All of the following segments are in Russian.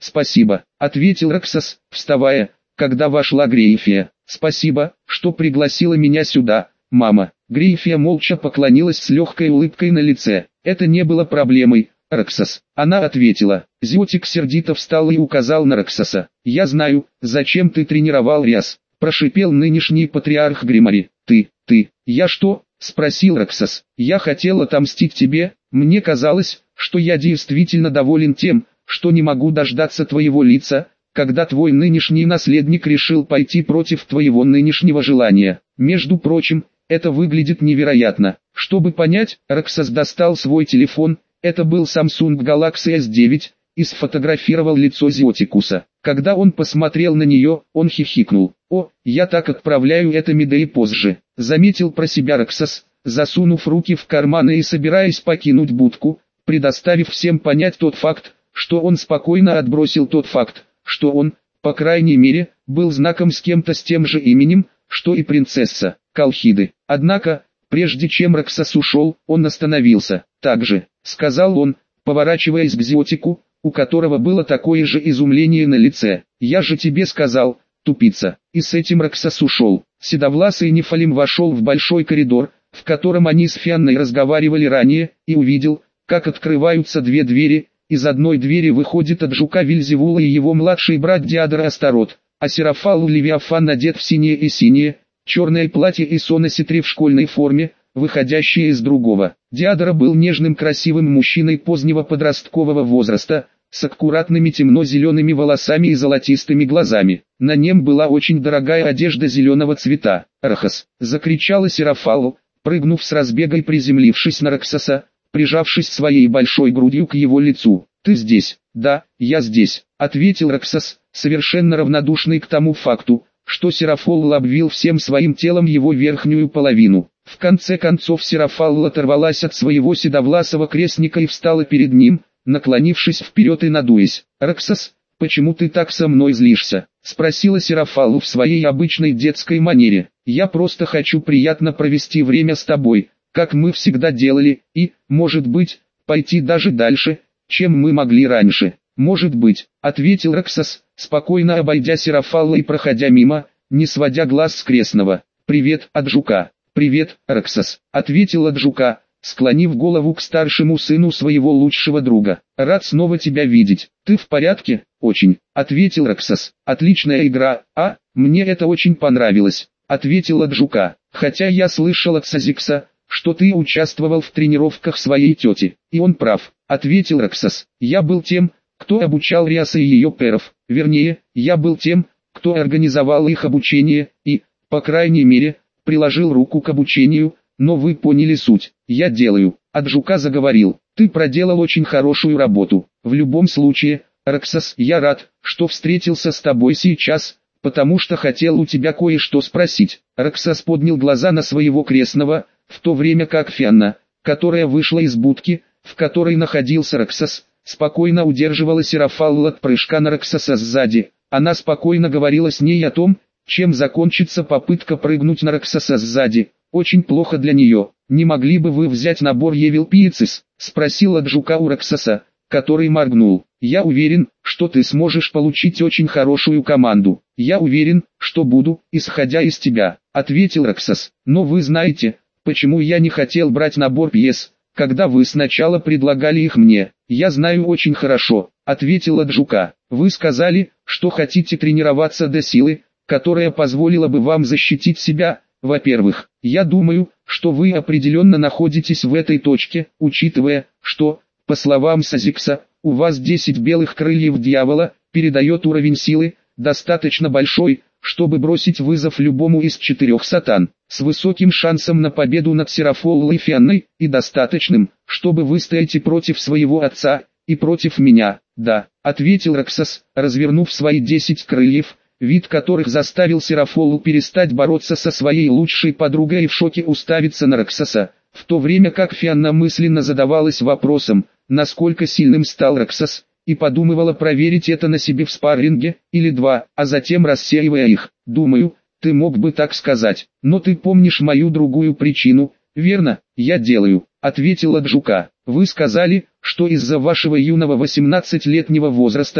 спасибо, ответил Роксос, вставая, когда вошла Грейфия. Спасибо, что пригласила меня сюда, мама. Грейфия молча поклонилась с легкой улыбкой на лице. Это не было проблемой, Роксос. Она ответила. Зиотик сердито встал и указал на Роксоса. Я знаю, зачем ты тренировал Риас, прошипел нынешний патриарх Гримари. Я что? Спросил Роксос. Я хотел отомстить тебе, мне казалось, что я действительно доволен тем, что не могу дождаться твоего лица, когда твой нынешний наследник решил пойти против твоего нынешнего желания. Между прочим, это выглядит невероятно. Чтобы понять, Роксос достал свой телефон, это был Samsung Galaxy S9, и сфотографировал лицо Зиотикуса. Когда он посмотрел на нее, он хихикнул. «О, я так отправляю это Медеи позже», — заметил про себя Роксос, засунув руки в карманы и собираясь покинуть будку, предоставив всем понять тот факт, что он спокойно отбросил тот факт, что он, по крайней мере, был знаком с кем-то с тем же именем, что и принцесса Колхиды. Однако, прежде чем Роксос ушел, он остановился. «Также», — сказал он, поворачиваясь к Зиотику, у которого было такое же изумление на лице. «Я же тебе сказал, тупица». И с этим Роксос ушел. Седовласый Нефалим вошел в большой коридор, в котором они с Фианной разговаривали ранее, и увидел, как открываются две двери. Из одной двери выходит от жука Вильзевула и его младший брат Диодор Астарот, а Серафалу Левиафан одет в синее и синее, черное платье и Соноситри в школьной форме, выходящее из другого. Диодора был нежным красивым мужчиной позднего подросткового возраста, с аккуратными темно-зелеными волосами и золотистыми глазами. На нем была очень дорогая одежда зеленого цвета. «Рахас!» — закричала Серафалу, прыгнув с разбега и приземлившись на Роксоса, прижавшись своей большой грудью к его лицу. «Ты здесь?» «Да, я здесь», — ответил Роксос, совершенно равнодушный к тому факту, что Серафалл обвил всем своим телом его верхнюю половину. В конце концов Серафалл оторвалась от своего седовласого крестника и встала перед ним, наклонившись вперед и надуясь. «Роксос, почему ты так со мной злишься?» — спросила Серафалл в своей обычной детской манере. «Я просто хочу приятно провести время с тобой, как мы всегда делали, и, может быть, пойти даже дальше, чем мы могли раньше». «Может быть», — ответил Роксос, спокойно обойдя Серафалла и проходя мимо, не сводя глаз с крестного. «Привет от жука». «Привет, Роксос», — ответил от жука, склонив голову к старшему сыну своего лучшего друга. «Рад снова тебя видеть. Ты в порядке?» «Очень», — ответил Роксос. «Отличная игра, а? Мне это очень понравилось», — ответил от жука. «Хотя я слышал от Сазикса, что ты участвовал в тренировках своей тети». «И он прав», — ответил Роксос. «Я был тем, кто обучал Риаса и ее пэров. Вернее, я был тем, кто организовал их обучение и, по крайней мере, приложил руку к обучению, но вы поняли суть. Я делаю». От жука заговорил. «Ты проделал очень хорошую работу. В любом случае, Роксос, я рад, что встретился с тобой сейчас, потому что хотел у тебя кое-что спросить». Роксос поднял глаза на своего крестного, в то время как Фианна, которая вышла из будки, в которой находился Роксос, спокойно удерживала Серафалл от прыжка на Роксоса сзади. Она спокойно говорила с ней о том, чем закончится попытка прыгнуть на Роксоса сзади. «Очень плохо для нее. Не могли бы вы взять набор Евил Пиецис?» — спросил от жука у Роксоса, который моргнул. «Я уверен, что ты сможешь получить очень хорошую команду. Я уверен, что буду, исходя из тебя», — ответил Роксос. «Но вы знаете, почему я не хотел брать набор пьес, когда вы сначала предлагали их мне?» «Я знаю очень хорошо», — ответил от жука. «Вы сказали, что хотите тренироваться до силы, которая позволила бы вам защитить себя. Во-первых, я думаю, что вы определенно находитесь в этой точке, учитывая, что, по словам Сазикса, у вас 10 белых крыльев дьявола, передает уровень силы, достаточно большой, чтобы бросить вызов любому из 4 сатан, с высоким шансом на победу над Серафоллой и Фианной, и достаточным, чтобы выстоять против своего отца, и против меня». «Да», — ответил Роксос, развернув свои 10 крыльев, вид которых заставил Серафоллу перестать бороться со своей лучшей подругой и в шоке уставиться на Роксоса, в то время как Фианна мысленно задавалась вопросом, насколько сильным стал Роксос, и подумывала проверить это на себе в спарринге, или 2, а затем рассеивая их. «Думаю, ты мог бы так сказать, но ты помнишь мою другую причину, верно?» «Я делаю», — ответил от жука. «Вы сказали, что из-за вашего юного 18-летнего возраста,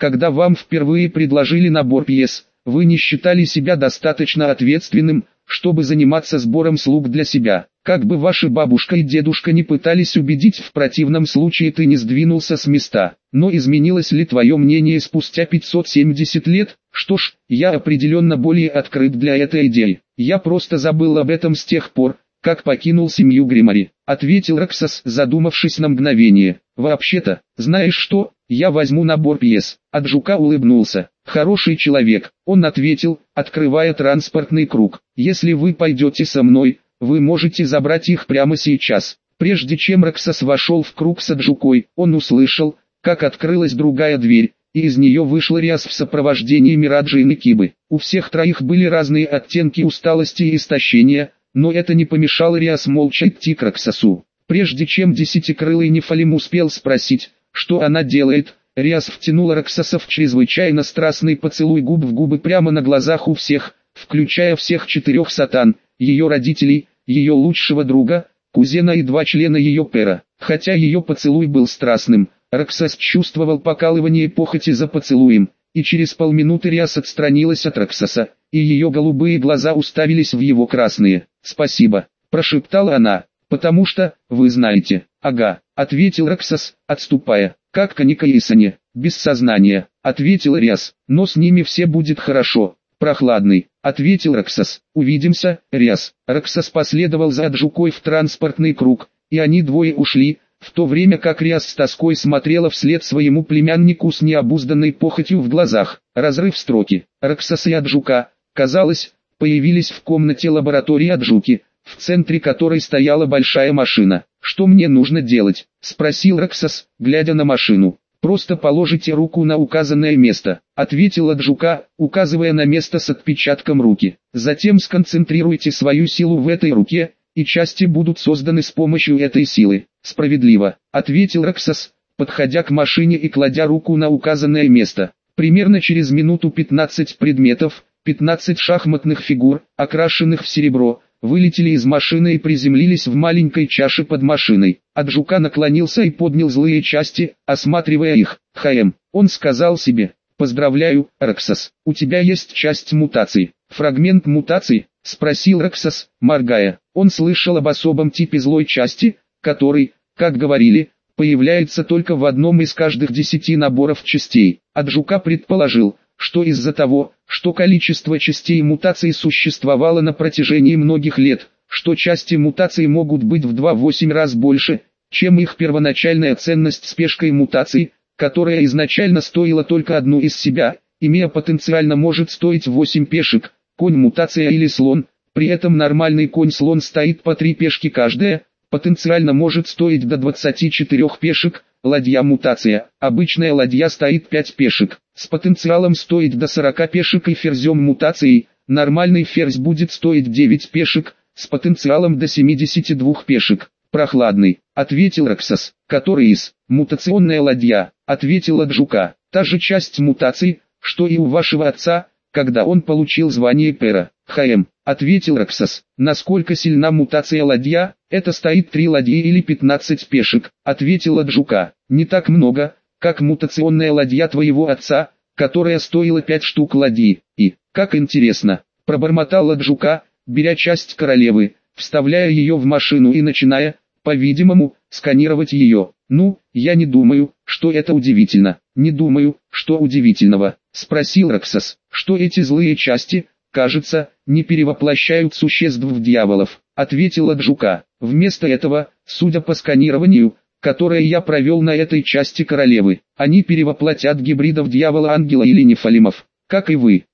когда вам впервые предложили набор пьес, вы не считали себя достаточно ответственным, чтобы заниматься сбором слуг для себя. Как бы ваши бабушка и дедушка не пытались убедить, в противном случае ты не сдвинулся с места. Но изменилось ли твое мнение спустя 570 лет? Что ж, я определенно более открыт для этой идеи. Я просто забыл об этом с тех пор, как покинул семью Гримари, ответил Рексос, задумавшись на мгновение. Вообще-то, знаешь что, я возьму набор пьес. Аджука улыбнулся. Хороший человек, он ответил, открывая транспортный круг. Если вы пойдете со мной, вы можете забрать их прямо сейчас. Прежде чем Рексос вошел в круг с Аджукой, он услышал, как открылась другая дверь, и из нее вышел Риас в сопровождении Мираджи и Никибы. У всех троих были разные оттенки усталости и истощения, но это не помешало Риас молча идти к Рексосу. Прежде чем десятикрылый Нефалим успел спросить, что она делает, Риас втянула Рексоса в чрезвычайно страстный поцелуй губ в губы прямо на глазах у всех, включая всех 4 сатан, ее родителей, ее лучшего друга, кузена и 2 члена ее пера. Хотя ее поцелуй был страстным, Рексос чувствовал покалывание похоти за поцелуем, и через полминуты Риас отстранилась от Рексоса, и ее голубые глаза уставились в его красные. «Спасибо», – прошептала она, – «потому что, вы знаете». «Ага», – ответил Рексос, отступая. «Как Каника и Исане, без сознания», – ответил Риас, – «но с ними все будет хорошо». «Прохладный», — ответил Рексос. «Увидимся, Риас». Рексос последовал за Аджукой в транспортный круг, и они двое ушли, в то время как Риас с тоской смотрела вслед своему племяннику с необузданной похотью в глазах. Разрыв строки. Рексос и Аджука, казалось, появились в комнате лаборатории Аджуки, в центре которой стояла большая машина. «Что мне нужно делать?» — спросил Рексос, глядя на машину. «Просто положите руку на указанное место», — ответила Аджука, указывая на место с отпечатком руки. «Затем сконцентрируйте свою силу в этой руке, и части будут созданы с помощью этой силы». «Справедливо», — ответил Рексос, подходя к машине и кладя руку на указанное место. Примерно через минуту 15 предметов, 15 шахматных фигур, окрашенных в серебро, вылетели из машины и приземлились в маленькой чаше под машиной. Аджука наклонился и поднял злые части, осматривая их. Он сказал себе: «Поздравляю, Рексос, у тебя есть часть мутаций». «Фрагмент мутаций?» — спросил Рексос, моргая. Он слышал об особом типе злой части, который, как говорили, появляется только в одном из каждых 10 наборов частей. Аджука предположил, что из-за того, что количество частей мутаций существовало на протяжении многих лет, что части мутаций могут быть в 2-8 раз больше, чем их первоначальная ценность с пешкой мутаций, которая изначально стоила только одну из себя, имея потенциально может стоить 8 пешек, конь мутация или слон, при этом нормальный конь-слон стоит по 3 пешки каждая, потенциально может стоить до 24 пешек, ладья мутация, обычная ладья стоит 5 пешек, с потенциалом стоит до 40 пешек и ферзем мутацией, нормальный ферзь будет стоить 9 пешек, с потенциалом до 72 пешек. «Прохладный», — ответил Рексос. «Который из?» «Мутационная ладья», — ответила Аджука. «Та же часть мутаций, что и у вашего отца, когда он получил звание пера». — ответил Рексос. «Насколько сильна мутация ладья?» «Это стоит 3 ладьи или 15 пешек», — ответила Аджука. «Не так много, как мутационная ладья твоего отца, которая стоила 5 штук ладьи. И, как интересно», — пробормотала Аджука, беря часть королевы, вставляя ее в машину и начиная, по-видимому, сканировать ее. «Ну, я не думаю, что это удивительно». «Не думаю, что удивительного», — спросил Рексос. «Что эти злые части, кажется, не перевоплощают существ в дьяволов», — ответила Аджука. «Вместо этого, судя по сканированию, которое я провел на этой части королевы, они перевоплотят гибридов дьявола-ангела или нефалимов, как и вы».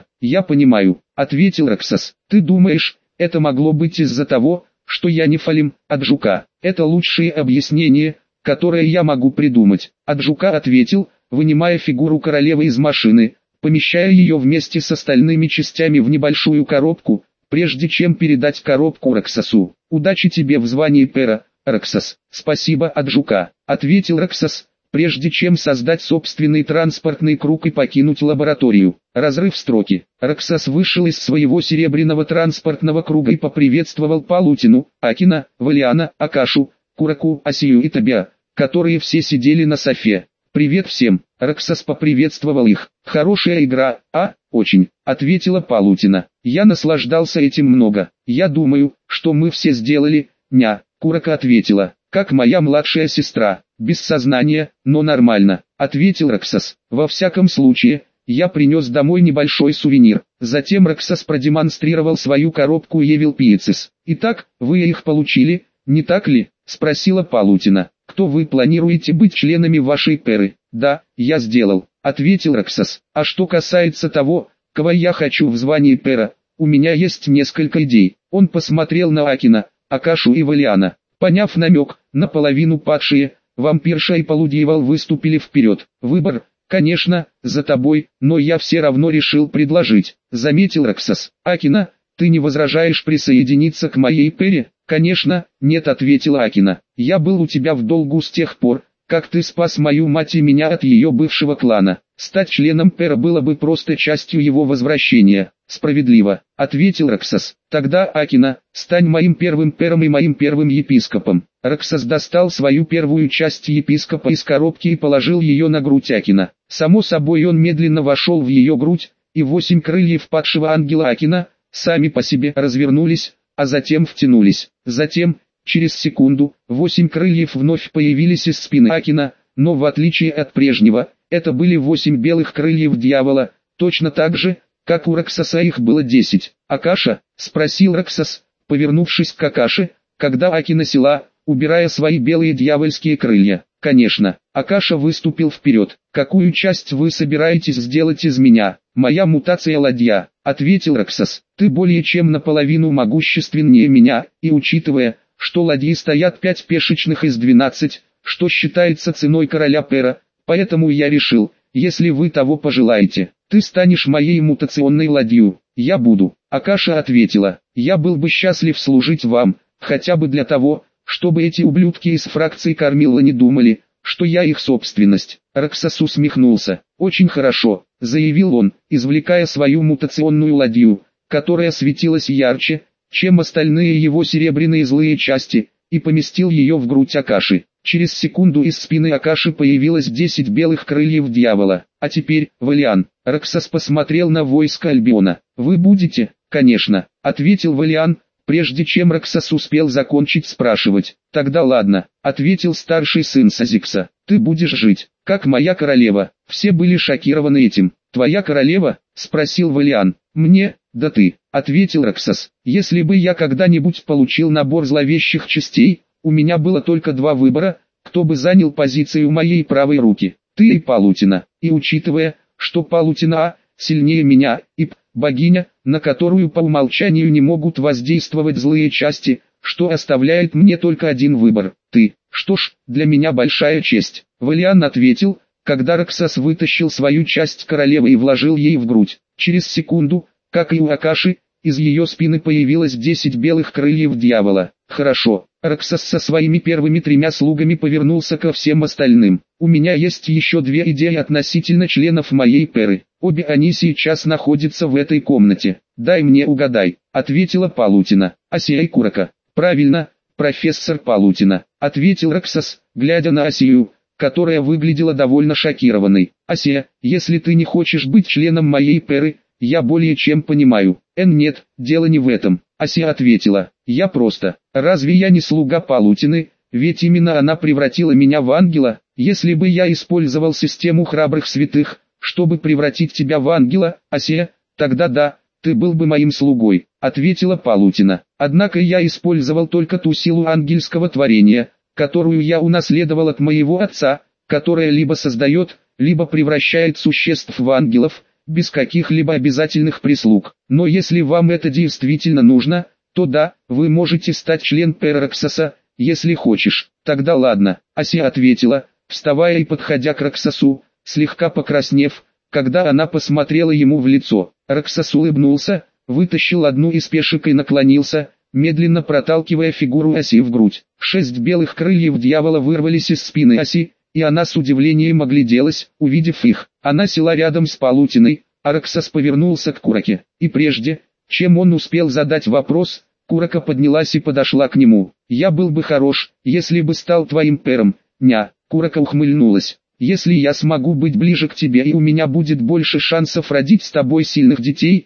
Я понимаю», — ответил Рексос. «Ты думаешь, это могло быть из-за того, что я нефалим?» «Аджука, это лучшее объяснение, которое я могу придумать», — Аджука ответил, вынимая фигуру королевы из машины, помещая ее вместе с остальными частями в небольшую коробку, прежде чем передать коробку Рексосу. «Удачи тебе в звании пера, Рексос». «Спасибо, Аджука», — ответил Рексос, прежде чем создать собственный транспортный круг и покинуть лабораторию. Разрыв строки. Рексос вышел из своего серебряного транспортного круга и поприветствовал Палутину, Акина, Валиана, Акашу, Кураку, Асию и Табиа, которые все сидели на софе. «Привет всем», Роксос поприветствовал их. «Хорошая игра, а?» «Очень», — ответила Палутина. «Я наслаждался этим много. Я думаю, что мы все сделали». «Ня», — Куроко ответила. «Как моя младшая сестра. Без сознания, но нормально», — ответил Роксос. «Во всяком случае, я принес домой небольшой сувенир». Затем Роксос продемонстрировал свою коробку Evil Pieces. «Итак, вы их получили, не так ли?» — спросила Палутина. «Кто вы планируете быть членами вашей перы?» «Да, я сделал», — ответил Роксос. «А что касается того, кого я хочу в звании пера, у меня есть несколько идей». Он посмотрел на Акина, Акашу и Валиана. Поняв намек, наполовину падшие, вампирша и полудьявол выступили вперед. «Выбор, конечно, за тобой, но я все равно решил предложить», — заметил Роксос. «Акина, ты не возражаешь присоединиться к моей пере?» «Конечно, нет», — ответила Акина. «Я был у тебя в долгу с тех пор, как ты спас мою мать и меня от ее бывшего клана. Стать членом пера было бы просто частью его возвращения». «Справедливо», — ответил Роксос. «Тогда, Акина, стань моим первым пером и моим первым епископом». Роксос достал свою первую часть епископа из коробки и положил ее на грудь Акина. Само собой он медленно вошел в ее грудь, и 8 крыльев падшего ангела Акина сами по себе развернулись, а затем втянулись. Затем, через секунду, 8 крыльев вновь появились из спины Акина, но в отличие от прежнего, это были 8 белых крыльев дьявола, точно так же, как у Роксоса их было 10. «Акаша?» — спросил Роксос, повернувшись к Акаше, когда Акина села, убирая свои белые дьявольские крылья. «Конечно». Акаша выступил вперед. «Какую часть вы собираетесь сделать из меня?» «Моя мутация ладья», — ответил Роксос. «Ты более чем наполовину могущественнее меня, и учитывая, что ладьи стоят 5 пешечных из 12, что считается ценой короля пера, поэтому я решил, если вы того пожелаете, ты станешь моей мутационной ладью». «Я буду», — Акаша ответила. «Я был бы счастлив служить вам, хотя бы для того, чтобы эти ублюдки из фракции Кормила не думали, что я их собственность». Роксос усмехнулся. «Очень хорошо», — заявил он, извлекая свою мутационную ладью, которая светилась ярче, чем остальные его серебряные злые части, и поместил ее в грудь Акаши. Через секунду из спины Акаши появилось 10 белых крыльев дьявола. «А теперь, Валиан», — Роксос посмотрел на войско Альбиона. «Вы будете?» «Конечно», — ответил Валиан, прежде чем Роксос успел закончить спрашивать. «Тогда ладно», — ответил старший сын Сазикса. «Ты будешь жить, как моя королева». Все были шокированы этим. «Твоя королева?» — спросил Валиан. «Мне? Да ты», — ответил Роксос. «Если бы я когда-нибудь получил набор зловещих частей, у меня было только 2 выбора, кто бы занял позицию моей правой руки, ты и Палутина. И учитывая, что Палутина сильнее меня, и богиня, на которую по умолчанию не могут воздействовать злые части, что оставляет мне только один выбор, ты». «Что ж, для меня большая честь», — Валиан ответил, когда Роксос вытащил свою часть королевы и вложил ей в грудь. Через секунду, как и у Акаши, из ее спины появилось 10 белых крыльев дьявола. «Хорошо». Роксос со своими первыми 3 слугами повернулся ко всем остальным. «У меня есть еще 2 идеи относительно членов моей перы. Обе они сейчас находятся в этой комнате. Дай мне угадай», — ответила Палутина. «Асия и Куроко». «Правильно, профессор Палутина», — ответил Роксос, глядя на Асию, которая выглядела довольно шокированной. «Асия, если ты не хочешь быть членом моей перы, я более чем понимаю». «Нет, дело не в этом», — Асия ответила. «Я просто... Разве я не слуга Палутины, ведь именно она превратила меня в ангела? Если бы я использовал систему храбрых святых, чтобы превратить тебя в ангела, Асия, тогда да, ты был бы моим слугой», — ответила Палутина. «Однако я использовал только ту силу ангельского творения, которую я унаследовал от моего отца, которая либо создает, либо превращает существ в ангелов, без каких-либо обязательных прислуг. Но если вам это действительно нужно, то да, вы можете стать членом пера Роксоса, если хочешь». «Тогда ладно», — Асия ответила, вставая и подходя к Роксосу, слегка покраснев, когда она посмотрела ему в лицо. Роксос улыбнулся, вытащил одну из пешек и наклонился, медленно проталкивая фигуру Аси в грудь. 6 белых крыльев дьявола вырвались из спины Аси, и она с удивлением огляделась, увидев их. Она села рядом с Палутиной, а Роксос повернулся к Куроке, и прежде, чем он успел задать вопрос, Куроко поднялась и подошла к нему. «Я был бы хорош, если бы стал твоим пером, ня». Куроко ухмыльнулась. если я смогу быть ближе к тебе и у меня будет больше шансов родить с тобой сильных детей,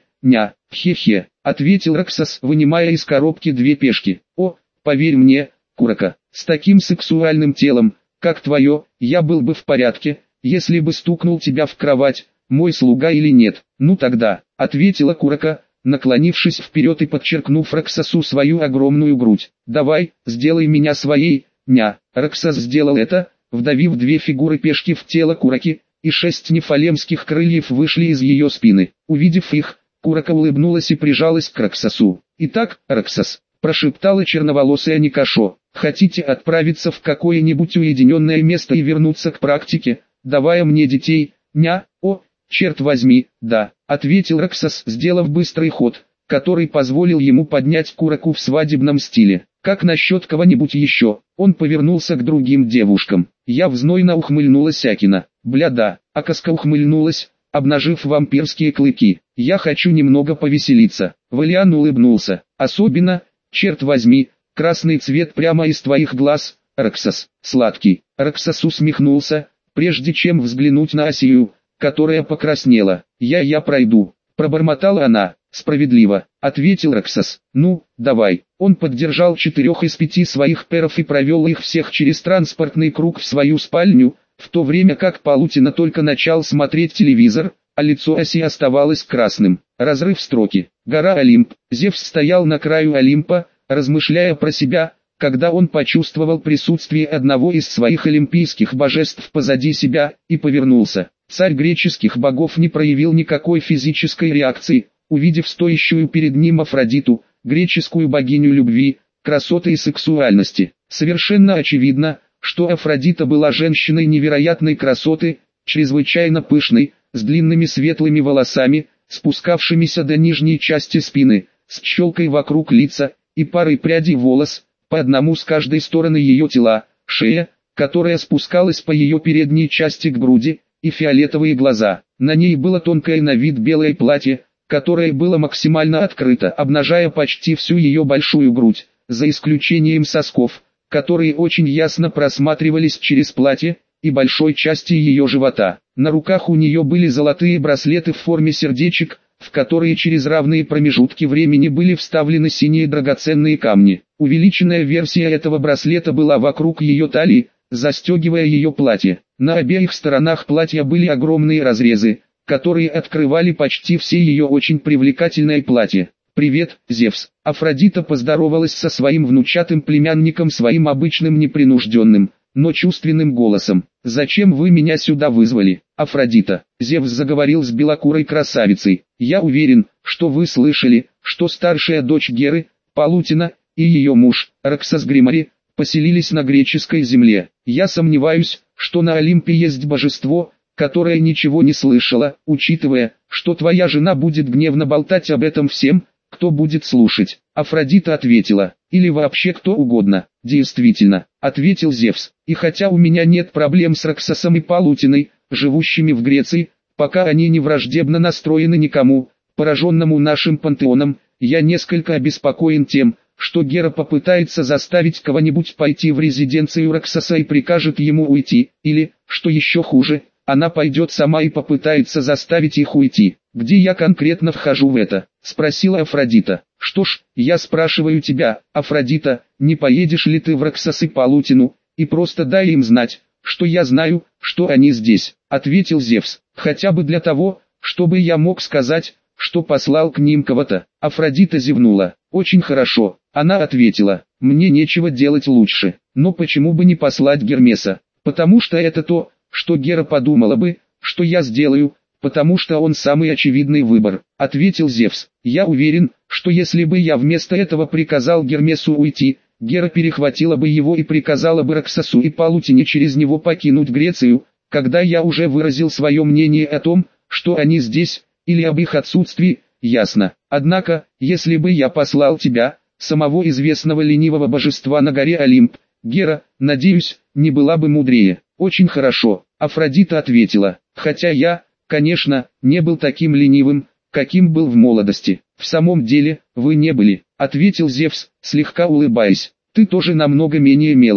хе-хе, ответил Раксас, вынимая из коробки две пешки. О, поверь мне, Курака, с таким сексуальным телом, как твое, я был бы в порядке, если бы стукнул тебя в кровать, мой слуга или нет. Ну тогда, ответила Курака, наклонившись вперед и подчеркнув Раксасу свою огромную грудь. Давай, сделай меня своей, Раксас сделал это, вдавив две фигуры пешки в тело Кураки, и 6 нефалемских крыльев вышли из ее спины. Увидев их, Курака улыбнулась и прижалась к Раксасу. «Итак, Раксас», — прошептала черноволосая Никашо, — «хотите отправиться в какое-нибудь уединенное место и вернуться к практике, давая мне детей, О, черт возьми, да», — ответил Раксас, сделав быстрый ход, который позволил ему поднять Кураку в свадебном стиле. «Как насчет кого-нибудь еще?» Он повернулся к другим девушкам. Я знойно ухмыльнулась Акина. «Бля-да», Акаска ухмыльнулась, обнажив вампирские клыки. «Я хочу немного повеселиться». Валиан улыбнулся. «Особенно, черт возьми, красный цвет прямо из твоих глаз, Раксас, сладкий». Раксас усмехнулся, прежде чем взглянуть на Асию, которая покраснела. «Я пройду», пробормотала она. «Справедливо», — ответил Раксас. «Ну, давай». Он поддержал 4 из 5 своих перов и провел их всех через транспортный круг в свою спальню, в то время как Палутина только начал смотреть телевизор, а лицо Оси оставалось красным. Разрыв строки. Гора Олимп. Зевс стоял на краю Олимпа, размышляя про себя, когда он почувствовал присутствие одного из своих олимпийских божеств позади себя, и повернулся. Царь греческих богов не проявил никакой физической реакции, увидев стоящую перед ним Афродиту, греческую богиню любви, красоты и сексуальности. Совершенно очевидно, что Афродита была женщиной невероятной красоты, чрезвычайно пышной, с длинными светлыми волосами, спускавшимися до нижней части спины, с челкой вокруг лица, и парой прядей волос, по одному с каждой стороны ее тела, шея, которая спускалась по ее передней части к груди, и фиолетовые глаза. На ней было тонкое на вид белое платье, которое было максимально открыто, обнажая почти всю ее большую грудь, за исключением сосков, которые очень ясно просматривались через платье, и большой части ее живота. На руках у нее были золотые браслеты в форме сердечек, в которые через равные промежутки времени были вставлены синие драгоценные камни. Увеличенная версия этого браслета была вокруг ее талии, застегивая ее платье. На обеих сторонах платья были огромные разрезы, которые открывали почти все ее очень привлекательное платье. «Привет, Зевс!» Афродита поздоровалась со своим внучатым племянником своим обычным непринужденным, но чувственным голосом. «Зачем вы меня сюда вызвали, Афродита?» Зевс заговорил с белокурой красавицей. «Я уверен, что вы слышали, что старшая дочь Геры, Палутина, и ее муж, Раксас Гримари, поселились на греческой земле. Я сомневаюсь, что на Олимпе есть божество, которое ничего не слышало, учитывая, что твоя жена будет гневно болтать об этом всем, кто будет слушать». Афродита ответила: «Или вообще кто угодно». «Действительно», — ответил Зевс, «и хотя у меня нет проблем с Раксасом и Палутиной, живущими в Греции, пока они не враждебно настроены никому, пораженному нашим пантеоном, я несколько обеспокоен тем, что Гера попытается заставить кого-нибудь пойти в резиденцию Раксаса и прикажет ему уйти, или, что еще хуже, она пойдет сама и попытается заставить их уйти. Где я конкретно вхожу в это?» — спросила Афродита. «Что ж, я спрашиваю тебя, Афродита, не поедешь ли ты в Раксас и Палутину, и просто дай им знать, что я знаю, что они здесь», — ответил Зевс, «хотя бы для того, чтобы я мог сказать, что послал к ним кого-то». Афродита зевнула. «Очень хорошо», — она ответила, «мне нечего делать лучше, но почему бы не послать Гермеса? Потому что это то, что Гера подумала бы, что я сделаю, потому что он самый очевидный выбор», — ответил Зевс. «Я уверен, что если бы я вместо этого приказал Гермесу уйти, Гера перехватила бы его и приказала бы Раксасу и Палутине через него покинуть Грецию, когда я уже выразил свое мнение о том, что они здесь, или об их отсутствии, ясно. Однако, если бы я послал тебя, самого известного ленивого божества на горе Олимп, Гера, надеюсь, не была бы мудрее». «Очень хорошо», — Афродита ответила, «хотя я, конечно, не был таким ленивым, каким был в молодости». «В самом деле, вы не были», — ответил Зевс, слегка улыбаясь. «Ты тоже намного менее мелочен.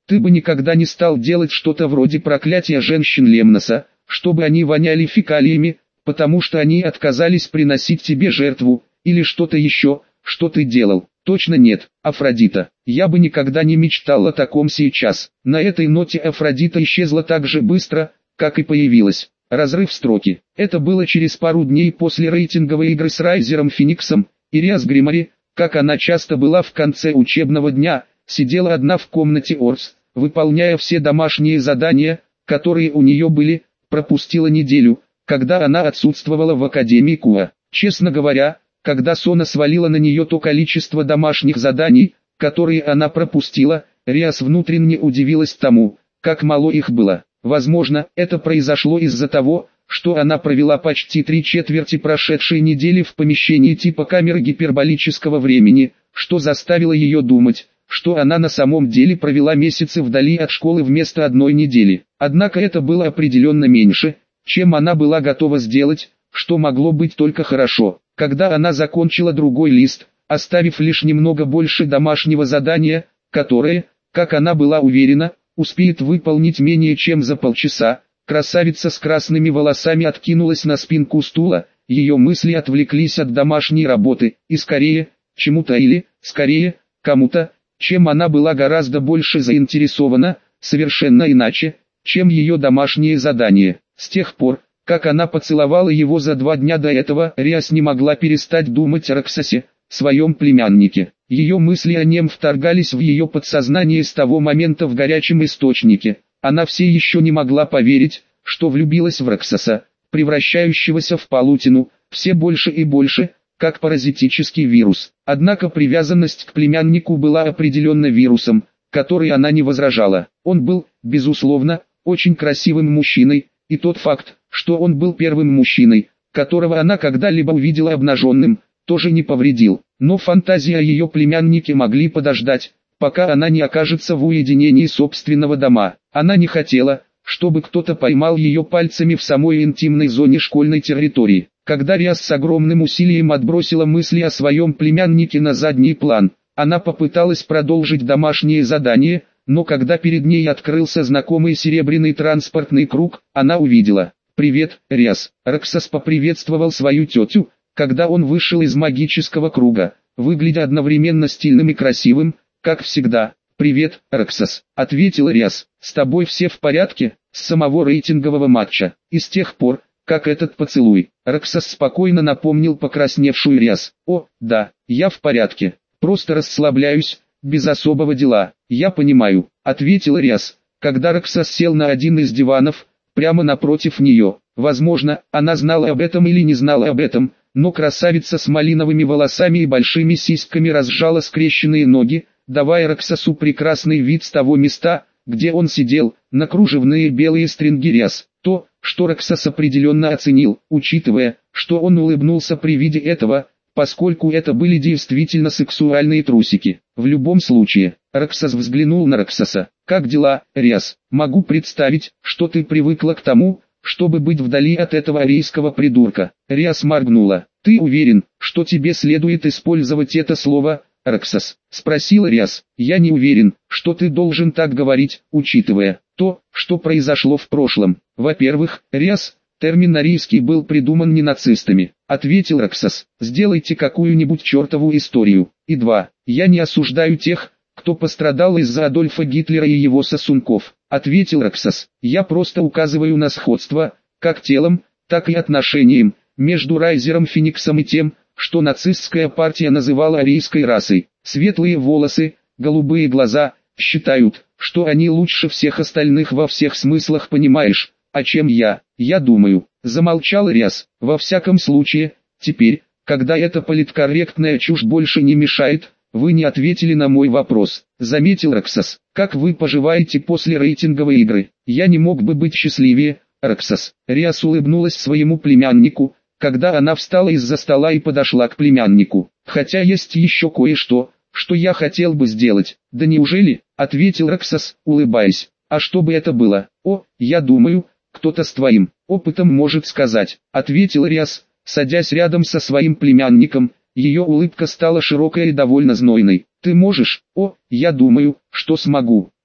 Ты бы никогда не стал делать что-то вроде проклятия женщин Лемноса, чтобы они воняли фекалиями, потому что они отказались приносить тебе жертву, или что-то еще, что ты делал. Точно нет, Афродита. Я бы никогда не мечтал о таком сейчас. На этой ноте Афродита исчезла так же быстро, как и появилась. Разрыв строки. Это было через пару дней после рейтинговой игры с Райзером Фениксом. Ириас Гримари, как она часто была в конце учебного дня, сидела одна в комнате Орс, выполняя все домашние задания, которые у нее были, пропустила неделю, когда она отсутствовала в Академии Куа. Честно говоря, когда Сона свалила на нее то количество домашних заданий, которые она пропустила, Риас внутренне удивилась тому, как мало их было. Возможно, это произошло из-за того, что она провела почти 3/4 прошедшей недели в помещении типа камеры гиперболического времени, что заставило ее думать, что она на самом деле провела месяцы вдали от школы вместо одной недели. Однако это было определенно меньше, чем она была готова сделать, что могло быть только хорошо. Когда она закончила другой лист, оставив лишь немного больше домашнего задания, которое, как она была уверена, успеет выполнить менее чем за полчаса, красавица с красными волосами откинулась на спинку стула, ее мысли отвлеклись от домашней работы, и скорее, чему-то или, скорее, кому-то, чем она была гораздо больше заинтересована, совершенно иначе, чем ее домашние задания. С тех пор, как она поцеловала его за 2 дня до этого, Риас не могла перестать думать о Роксасе, своем племяннике. Ее мысли о нем вторгались в ее подсознание с того момента в горячем источнике. Она все еще не могла поверить, что влюбилась в Роксаса, превращающегося в паутину, все больше и больше, как паразитический вирус. Однако привязанность к племяннику была определенно вирусом, который она не возражала. Он был, безусловно, очень красивым мужчиной, и тот факт, что он был первым мужчиной, которого она когда-либо увидела обнаженным, тоже не повредил. Но фантазии о ее племяннике могли подождать, пока она не окажется в уединении собственного дома. Она не хотела, чтобы кто-то поймал ее пальцами в самой интимной зоне школьной территории. Когда Риас с огромным усилием отбросила мысли о своем племяннике на задний план, она попыталась продолжить домашнее задание, но когда перед ней открылся знакомый серебряный транспортный круг, она увидела: «Привет, Риас». Роксас поприветствовал свою тетю, когда он вышел из магического круга, выглядя одновременно стильным и красивым, как всегда. «Привет, Роксас», — ответил Риас. «С тобой все в порядке?» «С самого рейтингового матча, и с тех пор, как этот поцелуй». Роксас спокойно напомнил покрасневшую Риас. «О, да, я в порядке, просто расслабляюсь, без особого дела». «Я понимаю», — ответил Риас, когда Роксас сел на один из диванов, прямо напротив нее. Возможно, она знала об этом или не знала об этом, но красавица с малиновыми волосами и большими сиськами разжала скрещенные ноги, давая Роксасу прекрасный вид с того места, где он сидел, на кружевные белые стринги Риас. То, что Роксас определенно оценил, учитывая, что он улыбнулся при виде этого, поскольку это были действительно сексуальные трусики. В любом случае, Роксас взглянул на Роксаса. «Как дела, Риас? Могу представить, что ты привыкла к тому, чтобы быть вдали от этого арийского придурка». Риас моргнула. «Ты уверен, что тебе следует использовать это слово, Роксас?» — спросил Риас. «Я не уверен, что ты должен так говорить, учитывая то, что произошло в прошлом. Во-первых, Риас, термин арийский был придуман не нацистами», — ответил Роксас. «Сделайте какую-нибудь чертову историю. И 2. Я не осуждаю тех, кто пострадал из-за Адольфа Гитлера и его сосунков», — ответил Роксас. «Я просто указываю на сходство, как телом, так и отношением, между Райзером Фениксом и тем, что нацистская партия называла арийской расой. Светлые волосы, голубые глаза, считают, что они лучше всех остальных во всех смыслах, понимаешь, о чем я думаю». Замолчал Риас. «Во всяком случае, теперь, когда эта политкорректная чушь больше не мешает, вы не ответили на мой вопрос», — заметил Роксас. «Как вы поживаете после рейтинговой игры? Я не мог бы быть счастливее, Роксас». Риас улыбнулась своему племяннику, когда она встала из-за стола и подошла к племяннику. «Хотя есть еще кое-что, что я хотел бы сделать». «Да неужели?» — ответил Роксас, улыбаясь. «А что бы это было?» «О, я думаю, кто-то с твоим опытом может сказать», — ответил Риас, садясь рядом со своим племянником. Ее улыбка стала широкой и довольно знойной. «Ты можешь?» «О, я думаю, что смогу»,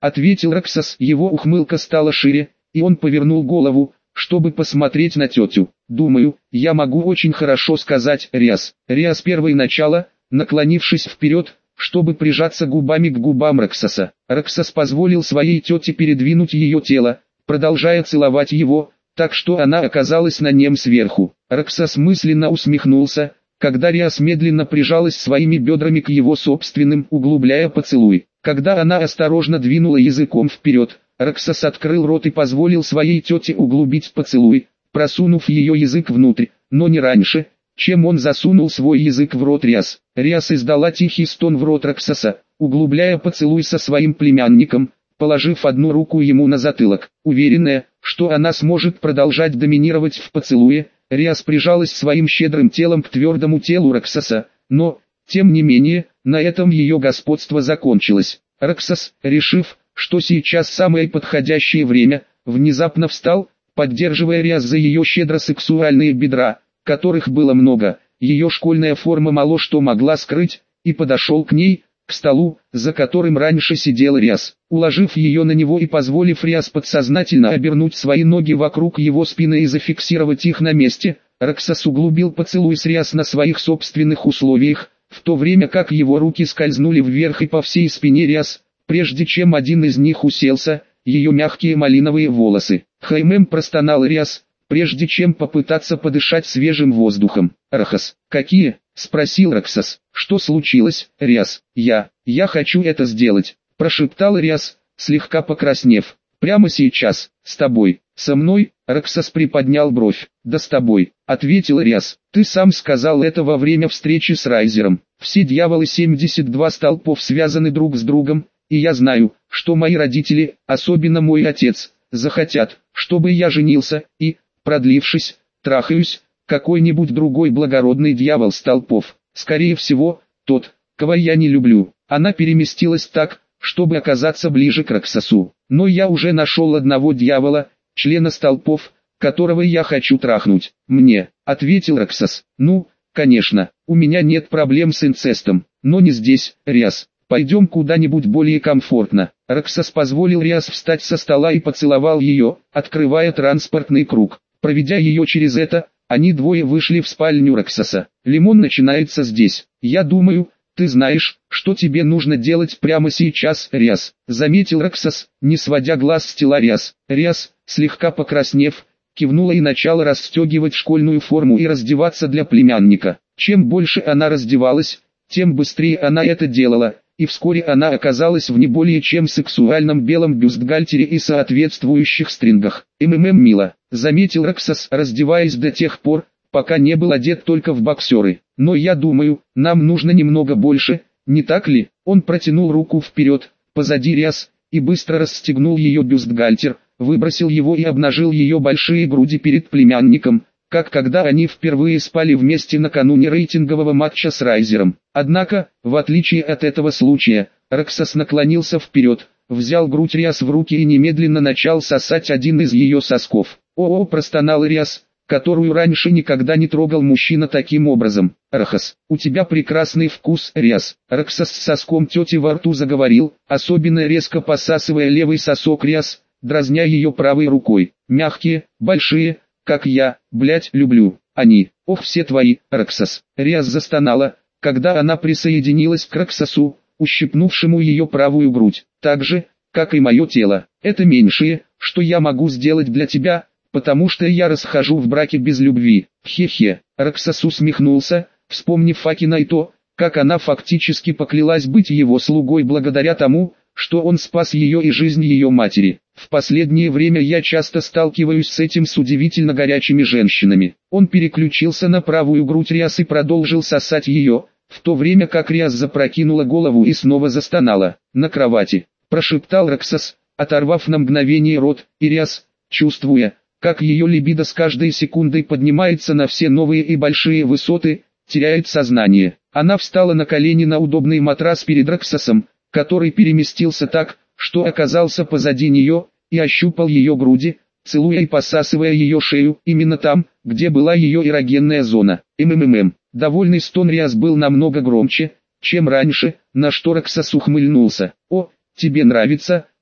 ответил Роксос. Его ухмылка стала шире, и он повернул голову, чтобы посмотреть на тетю. Думаю, я могу очень хорошо сказать, Риас. Риас первый начало, наклонившись вперед, чтобы прижаться губами к губам Роксоса. Роксос позволил своей тете передвинуть ее тело, продолжая целовать его, так что она оказалась на нем сверху. Роксос мысленно усмехнулся, когда Риас медленно прижалась своими бедрами к его собственным, углубляя поцелуй. Когда она осторожно двинула языком вперед, Роксос открыл рот и позволил своей тете углубить поцелуй, просунув ее язык внутрь, но не раньше, чем он засунул свой язык в рот Риас. Риас издала тихий стон в рот Роксоса, углубляя поцелуй со своим племянником, положив одну руку ему на затылок. Уверенная, что она сможет продолжать доминировать в поцелуе, Риас прижалась своим щедрым телом к твердому телу Роксоса, но, тем не менее, на этом ее господство закончилось. Роксос, решив, что сейчас самое подходящее время, внезапно встал, поддерживая Риас за ее щедро-сексуальные бедра, которых было много. Ее школьная форма мало что могла скрыть, и подошел к ней, к столу, за которым раньше сидел Риас. Уложив ее на него и позволив Риас подсознательно обернуть свои ноги вокруг его спины и зафиксировать их на месте, Роксос углубил поцелуй с Риас на своих собственных условиях, в то время как его руки скользнули вверх и по всей спине Риас, прежде чем один из них уселся, ее мягкие малиновые волосы. Хаймем, простонал Риас, прежде чем попытаться подышать свежим воздухом. «Рахас, какие?» — спросил Роксос. «Что случилось, Риас?» «Я хочу это сделать», — прошептал Риас, слегка покраснев. «Прямо сейчас, с тобой». «Со мной?» — Роксос приподнял бровь. «Да с тобой», — ответил Риас. «Ты сам сказал это во время встречи с Райзером. Все дьяволы 72 столпов связаны друг с другом, и я знаю, что мои родители, особенно мой отец, захотят, чтобы я женился, и, продлившись, трахаюсь, какой-нибудь другой благородный дьявол столпов. Скорее всего, тот, кого я не люблю». Она переместилась так, чтобы оказаться ближе к Роксосу. «Но я уже нашел одного дьявола, члена столпов, которого я хочу трахнуть. Мне», — ответил Роксос. «Ну, конечно, у меня нет проблем с инцестом, но не здесь, Риас. Пойдем куда-нибудь более комфортно». Роксос позволил Риас встать со стола и поцеловал ее, открывая транспортный круг. Проведя ее через это, они двое вышли в спальню Роксоса. «Лимон начинается здесь. Я думаю, ты знаешь, что тебе нужно делать прямо сейчас, Риас», — заметил Роксос, не сводя глаз с тела Риас. Риас, слегка покраснев, кивнула и начала расстегивать школьную форму и раздеваться для племянника. Чем больше она раздевалась, тем быстрее она это делала, и вскоре она оказалась в не более чем сексуальном белом бюстгальтере и соответствующих стрингах. «Мило», — заметил Роксос, раздеваясь до тех пор, пока не был одет только в боксеры. «Но я думаю, нам нужно немного больше, не так ли?» Он протянул руку вперед, позади Риас, и быстро расстегнул ее бюстгальтер, выбросил его и обнажил ее большие груди перед племянником, как когда они впервые спали вместе накануне рейтингового матча с Райзером. Однако, в отличие от этого случая, Роксос наклонился вперед, взял грудь Риас в руки и немедленно начал сосать один из ее сосков. «О-о», простонал Риас, которую раньше никогда не трогал мужчина таким образом. «Рахас, у тебя прекрасный вкус, Риас». Роксос с соском тети во рту заговорил, особенно резко посасывая левый сосок Риас, дразня ее правой рукой. «Мягкие, большие, как я, блять, люблю. Они, ох, все твои, Роксос». Риас застонала, когда она присоединилась к Роксосу, ущипнувшему ее правую грудь. «Так же, как и мое тело. Это меньшее, что я могу сделать для тебя, потому что я расхожу в браке без любви». «Хе-хе». Роксос усмехнулся, вспомнив Акина и то, как она фактически поклялась быть его слугой благодаря тому, что он спас ее и жизнь ее матери. «В последнее время я часто сталкиваюсь с этим с удивительно горячими женщинами». Он переключился на правую грудь Риас и продолжил сосать ее, в то время как Риас запрокинула голову и снова застонала. «На кровати», — прошептал Роксос, оторвав на мгновение рот, и Риас, чувствуя, как ее либидо с каждой секундой поднимается на все новые и большие высоты, теряет сознание. Она встала на колени на удобный матрас перед Роксосом, который переместился так, что оказался позади нее, и ощупал ее груди, целуя и посасывая ее шею, именно там, где была ее эрогенная зона. Довольный стон Риас был намного громче, чем раньше, на что Роксос ухмыльнулся. «О, тебе нравится,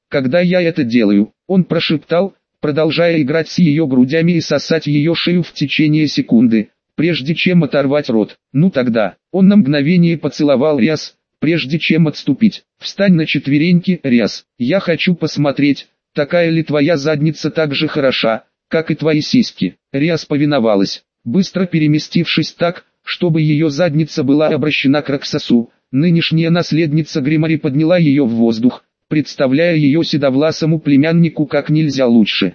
когда я это делаю», — он прошептал, продолжая играть с ее грудями и сосать ее шею в течение секунды, прежде чем оторвать рот. «Ну тогда», он на мгновение поцеловал Риас, прежде чем отступить. «Встань на четвереньки, Риас, я хочу посмотреть, такая ли твоя задница так же хороша, как и твои сиськи». Риас повиновалась, быстро переместившись так, чтобы ее задница была обращена к Роксосу. Нынешняя наследница Гримари подняла ее в воздух, представляя ее седовласому племяннику как нельзя лучше.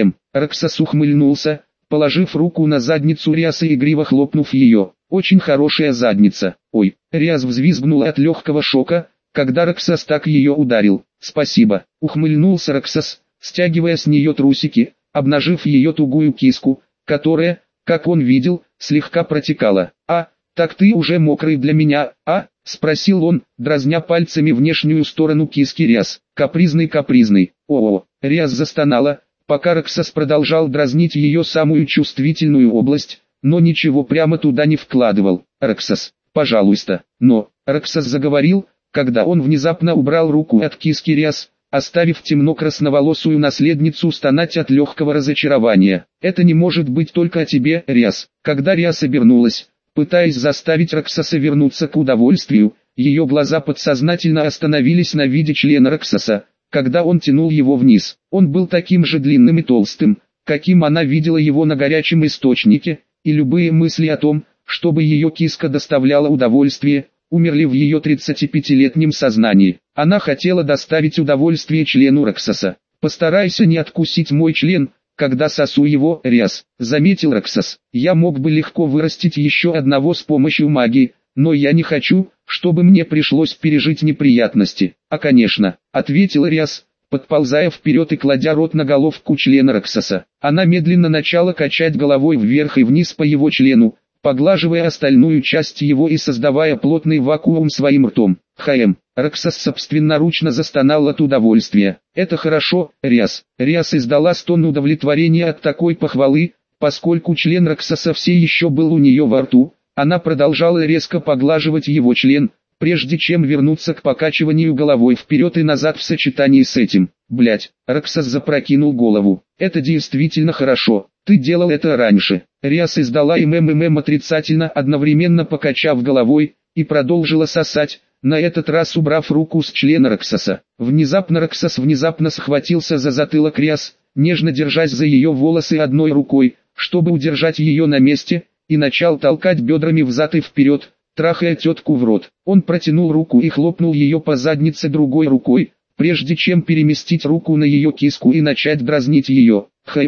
Роксос ухмыльнулся, положив руку на задницу Риаса и игриво хлопнув ее. «Очень хорошая задница». «Ой», Риас взвизгнула от легкого шока, когда Роксос так ее ударил. «Спасибо», ухмыльнулся Роксос, стягивая с нее трусики, обнажив ее тугую киску, которая, как он видел, слегка протекала. «А, так ты уже мокрый для меня, а?» — спросил он, дразня пальцами внешнюю сторону киски Риас. «Капризный». «О-о», Риас застонала, пока Роксос продолжал дразнить ее самую чувствительную область, но ничего прямо туда не вкладывал. «Роксос, пожалуйста». «Но», Роксос заговорил, когда он внезапно убрал руку от киски Риас, оставив темно-красноволосую наследницу стонать от легкого разочарования. «Это не может быть только о тебе, Риас». Когда Риас обернулась, пытаясь заставить Роксоса вернуться к удовольствию, ее глаза подсознательно остановились на виде члена Роксоса, когда он тянул его вниз. Он был таким же длинным и толстым, каким она видела его на горячем источнике, и любые мысли о том, чтобы ее киска доставляла удовольствие, умерли в ее 35-летнем сознании. Она хотела доставить удовольствие члену Роксоса. «Постарайся не откусить мой член, когда сосу его, Риас», — заметил Роксос. «Я мог бы легко вырастить еще одного с помощью магии, но я не хочу, чтобы мне пришлось пережить неприятности». «А конечно», — ответил Риас, подползая вперед и кладя рот на головку члена Роксоса. Она медленно начала качать головой вверх и вниз по его члену, поглаживая остальную часть его и создавая плотный вакуум своим ртом. Роксос собственноручно застонал от удовольствия. «Это хорошо, Риас». Риас издала стон удовлетворения от такой похвалы, поскольку член Роксоса все еще был у нее во рту. Она продолжала резко поглаживать его член, прежде чем вернуться к покачиванию головой вперед и назад в сочетании с этим. «Блядь», Роксос запрокинул голову. «Это действительно хорошо. Ты делал это раньше». Риас издала отрицательно, одновременно покачав головой, и продолжила сосать, на этот раз убрав руку с члена Роксоса. Внезапно Роксос схватился за затылок Риас, нежно держась за ее волосы одной рукой, чтобы удержать ее на месте, и начал толкать бедрами взад и вперед, трахая тетку в рот. Он протянул руку и хлопнул ее по заднице другой рукой, прежде чем переместить руку на ее киску и начать дразнить ее.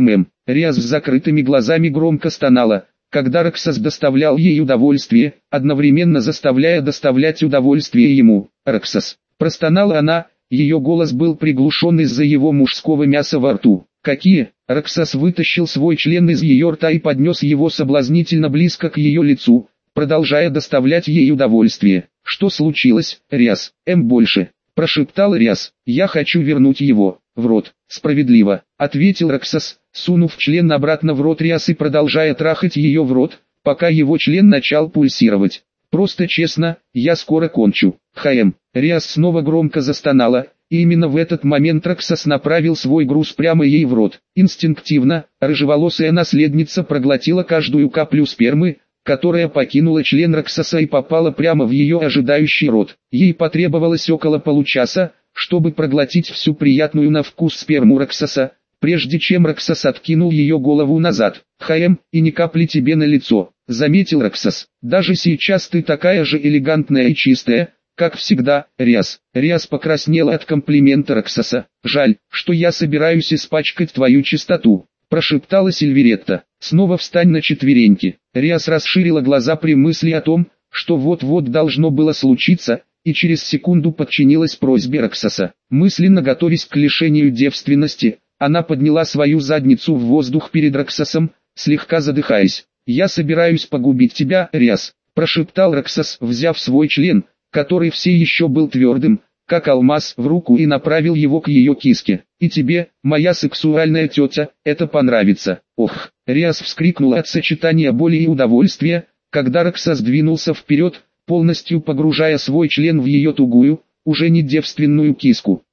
Риас с закрытыми глазами громко стонала, когда Роксос доставлял ей удовольствие, одновременно заставляя доставлять удовольствие ему. «Роксос», простонала она, ее голос был приглушен из-за его мужского мяса во рту. «Какие?» Роксос вытащил свой член из ее рта и поднес его соблазнительно близко к ее лицу, продолжая доставлять ей удовольствие. «Что случилось, Риас?» «Больше», прошептал Риас. «Я хочу вернуть его в рот». «Справедливо», ответил Роксос, сунув член обратно в рот Риас и продолжая трахать ее в рот, пока его член начал пульсировать. «Просто честно, я скоро кончу». Риас снова громко застонала, и именно в этот момент Роксос направил свой груз прямо ей в рот. Инстинктивно, рыжеволосая наследница проглотила каждую каплю спермы, которая покинула член Роксоса и попала прямо в ее ожидающий рот. Ей потребовалось около получаса, чтобы проглотить всю приятную на вкус сперму Роксоса, прежде чем Роксос откинул ее голову назад. «И ни капли тебе на лицо», — заметил Роксос. «Даже сейчас ты такая же элегантная и чистая, как всегда, Риас». Риас покраснела от комплимента Роксоса. «Жаль, что я собираюсь испачкать твою чистоту», — прошептала Сильверетта. «Снова встань на четвереньки». Риас расширила глаза при мысли о том, что вот-вот должно было случиться, и через секунду подчинилась просьбе Роксоса. Мысленно готовясь к лишению девственности, она подняла свою задницу в воздух перед Роксосом, слегка задыхаясь. «Я собираюсь погубить тебя, Риас», — прошептал Роксос, взяв свой член, который все еще был твердым, как алмаз, в руку и направил его к ее киске. «И тебе, моя сексуальная тетя, это понравится». «Ох!» Риас вскрикнула от сочетания боли и удовольствия, когда Роксос двинулся вперед, полностью погружая свой член в ее тугую, уже не девственную киску.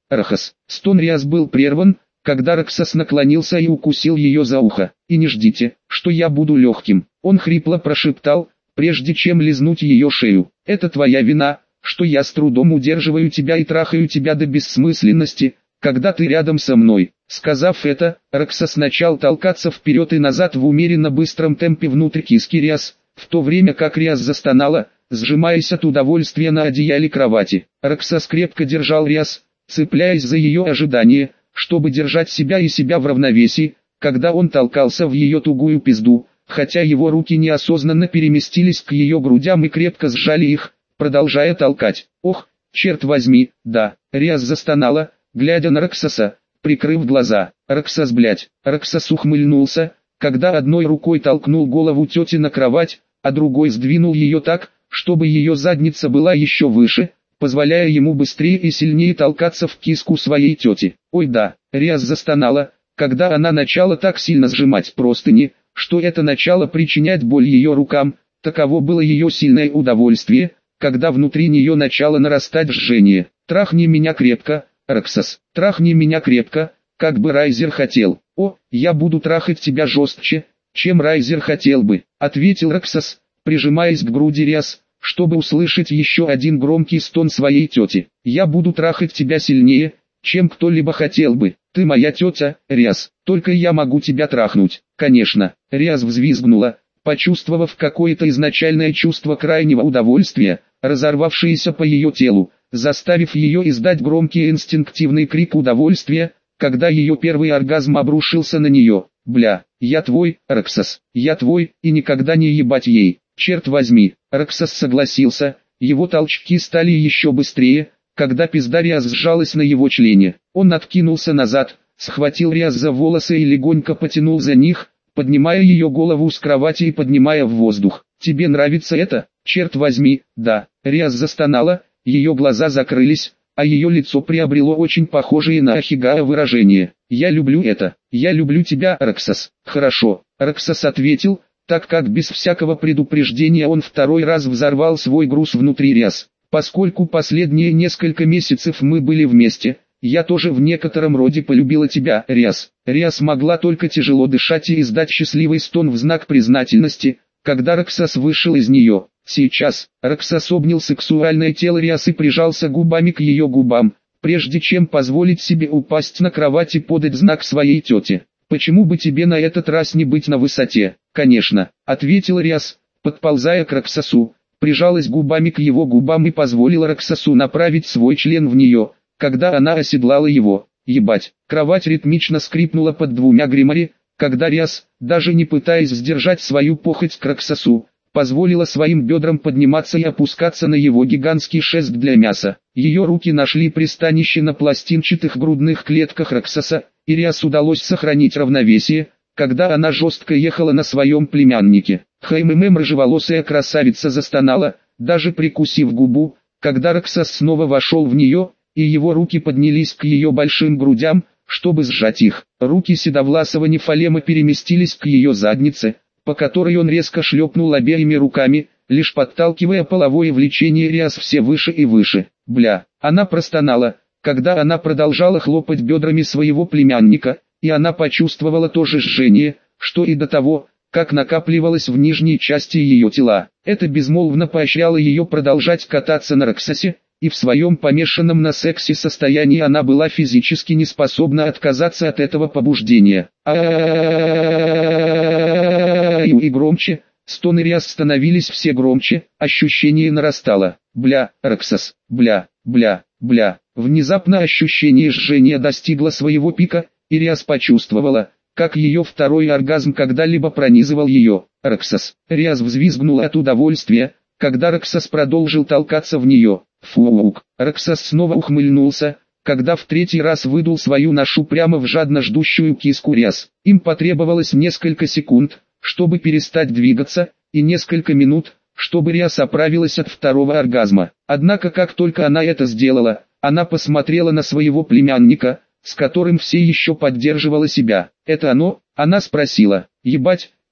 Рахас. Стон Риас был прерван, когда Роксос наклонился и укусил ее за ухо. «И не ждите, что я буду легким», он хрипло прошептал, прежде чем лизнуть ее шею. «Это твоя вина, что я с трудом удерживаю тебя и трахаю тебя до бессмысленности, когда ты рядом со мной». Сказав это, Роксос начал толкаться вперед и назад в умеренно быстром темпе внутрь киски Риас, в то время как Риас застонала, сжимаясь от удовольствия на одеяле кровати. Роксос крепко держал Риас, цепляясь за ее ожидание, чтобы держать себя и себя в равновесии, когда он толкался в ее тугую пизду, хотя его руки неосознанно переместились к ее грудям и крепко сжали их, продолжая толкать. «Ох, черт возьми, да», Риас застонала, глядя на Роксоса, прикрыв глаза. «Роксос, блядь». Роксос ухмыльнулся, когда одной рукой толкнул голову тети на кровать, а другой сдвинул ее так, чтобы ее задница была еще выше, позволяя ему быстрее и сильнее толкаться в киску своей тети. «Ой да», Риас застонала, когда она начала так сильно сжимать простыни, что это начало причинять боль ее рукам. Таково было ее сильное удовольствие, когда внутри нее начало нарастать жжение. «Трахни меня крепко, Роксос, трахни меня крепко, как бы Райзер хотел». «О, я буду трахать тебя жестче, чем Райзер хотел бы», ответил Роксос, прижимаясь к груди Риас, чтобы услышать еще один громкий стон своей тети. «Я буду трахать тебя сильнее, чем кто-либо хотел бы. Ты моя тетя, Риас, только я могу тебя трахнуть». «Конечно», Риас взвизгнула, почувствовав какое-то изначальное чувство крайнего удовольствия, разорвавшееся по ее телу, заставив ее издать громкий инстинктивный крик удовольствия, когда ее первый оргазм обрушился на нее. «Бля, я твой, Роксос, я твой, и никогда не ебать ей». «Черт возьми», Роксос согласился, его толчки стали еще быстрее, когда пизда Риас сжалась на его члене. Он откинулся назад, схватил Риас за волосы и легонько потянул за них, поднимая ее голову с кровати и поднимая в воздух. «Тебе нравится это?» «Черт возьми, да». Риас застонала, ее глаза закрылись, а ее лицо приобрело очень похожее на Ахигая выражение. «Я люблю это. Я люблю тебя, Роксос». «Хорошо», Роксос ответил, так как без всякого предупреждения он второй раз взорвал свой груз внутри Риас. «Поскольку последние несколько месяцев мы были вместе, я тоже в некотором роде полюбила тебя, Риас». Риас могла только тяжело дышать и издать счастливый стон в знак признательности, когда Роксос вышел из нее. Сейчас, Роксос обнял сексуальное тело Риас и прижался губами к ее губам, прежде чем позволить себе упасть на кровать и подать знак своей тете. «Почему бы тебе на этот раз не быть на высоте?» «Конечно», ответил Риас, подползая к Роксосу, прижалась губами к его губам и позволила Роксосу направить свой член в нее, когда она оседлала его. «Ебать!» Кровать ритмично скрипнула под двумя гримари, когда Риас, даже не пытаясь сдержать свою похоть к Роксосу, позволила своим бедрам подниматься и опускаться на его гигантский шест для мяса. Ее руки нашли пристанище на пластинчатых грудных клетках Роксоса, и Риас удалось сохранить равновесие, когда она жестко ехала на своем племяннике. Рыжеволосая красавица застонала, даже прикусив губу, когда Роксос снова вошел в нее, и его руки поднялись к ее большим грудям, чтобы сжать их. Руки седовласого Нефалема переместились к ее заднице, по которой он резко шлепнул обеими руками, лишь подталкивая половое влечение Риас все выше и выше. «Бля!» Она простонала, когда она продолжала хлопать бедрами своего племянника, и она почувствовала то же жжение, что и до того, как накапливалось в нижней части ее тела. Это безмолвно поощряло ее продолжать кататься на Роксосе, и в своем помешанном на сексе состоянии она была физически не способна отказаться от этого побуждения. И громче, стоны Риас становились все громче, ощущение нарастало. «Бля, Роксос, бля, бля, бля». Внезапно ощущение жжения достигло своего пика, и Риас почувствовала, как ее второй оргазм когда-либо пронизывал ее. «Роксос». Риас взвизгнула от удовольствия, когда Роксос продолжил толкаться в нее. «Фук». Роксос снова ухмыльнулся, когда в третий раз выдул свою ношу прямо в жадно ждущую киску Риас. Им потребовалось несколько секунд, чтобы перестать двигаться, и несколько минут, чтобы Риас оправилась от второго оргазма. Однако как только она это сделала, она посмотрела на своего племянника, с которым все еще поддерживала себя. «Это оно?» Она спросила. «Ебать,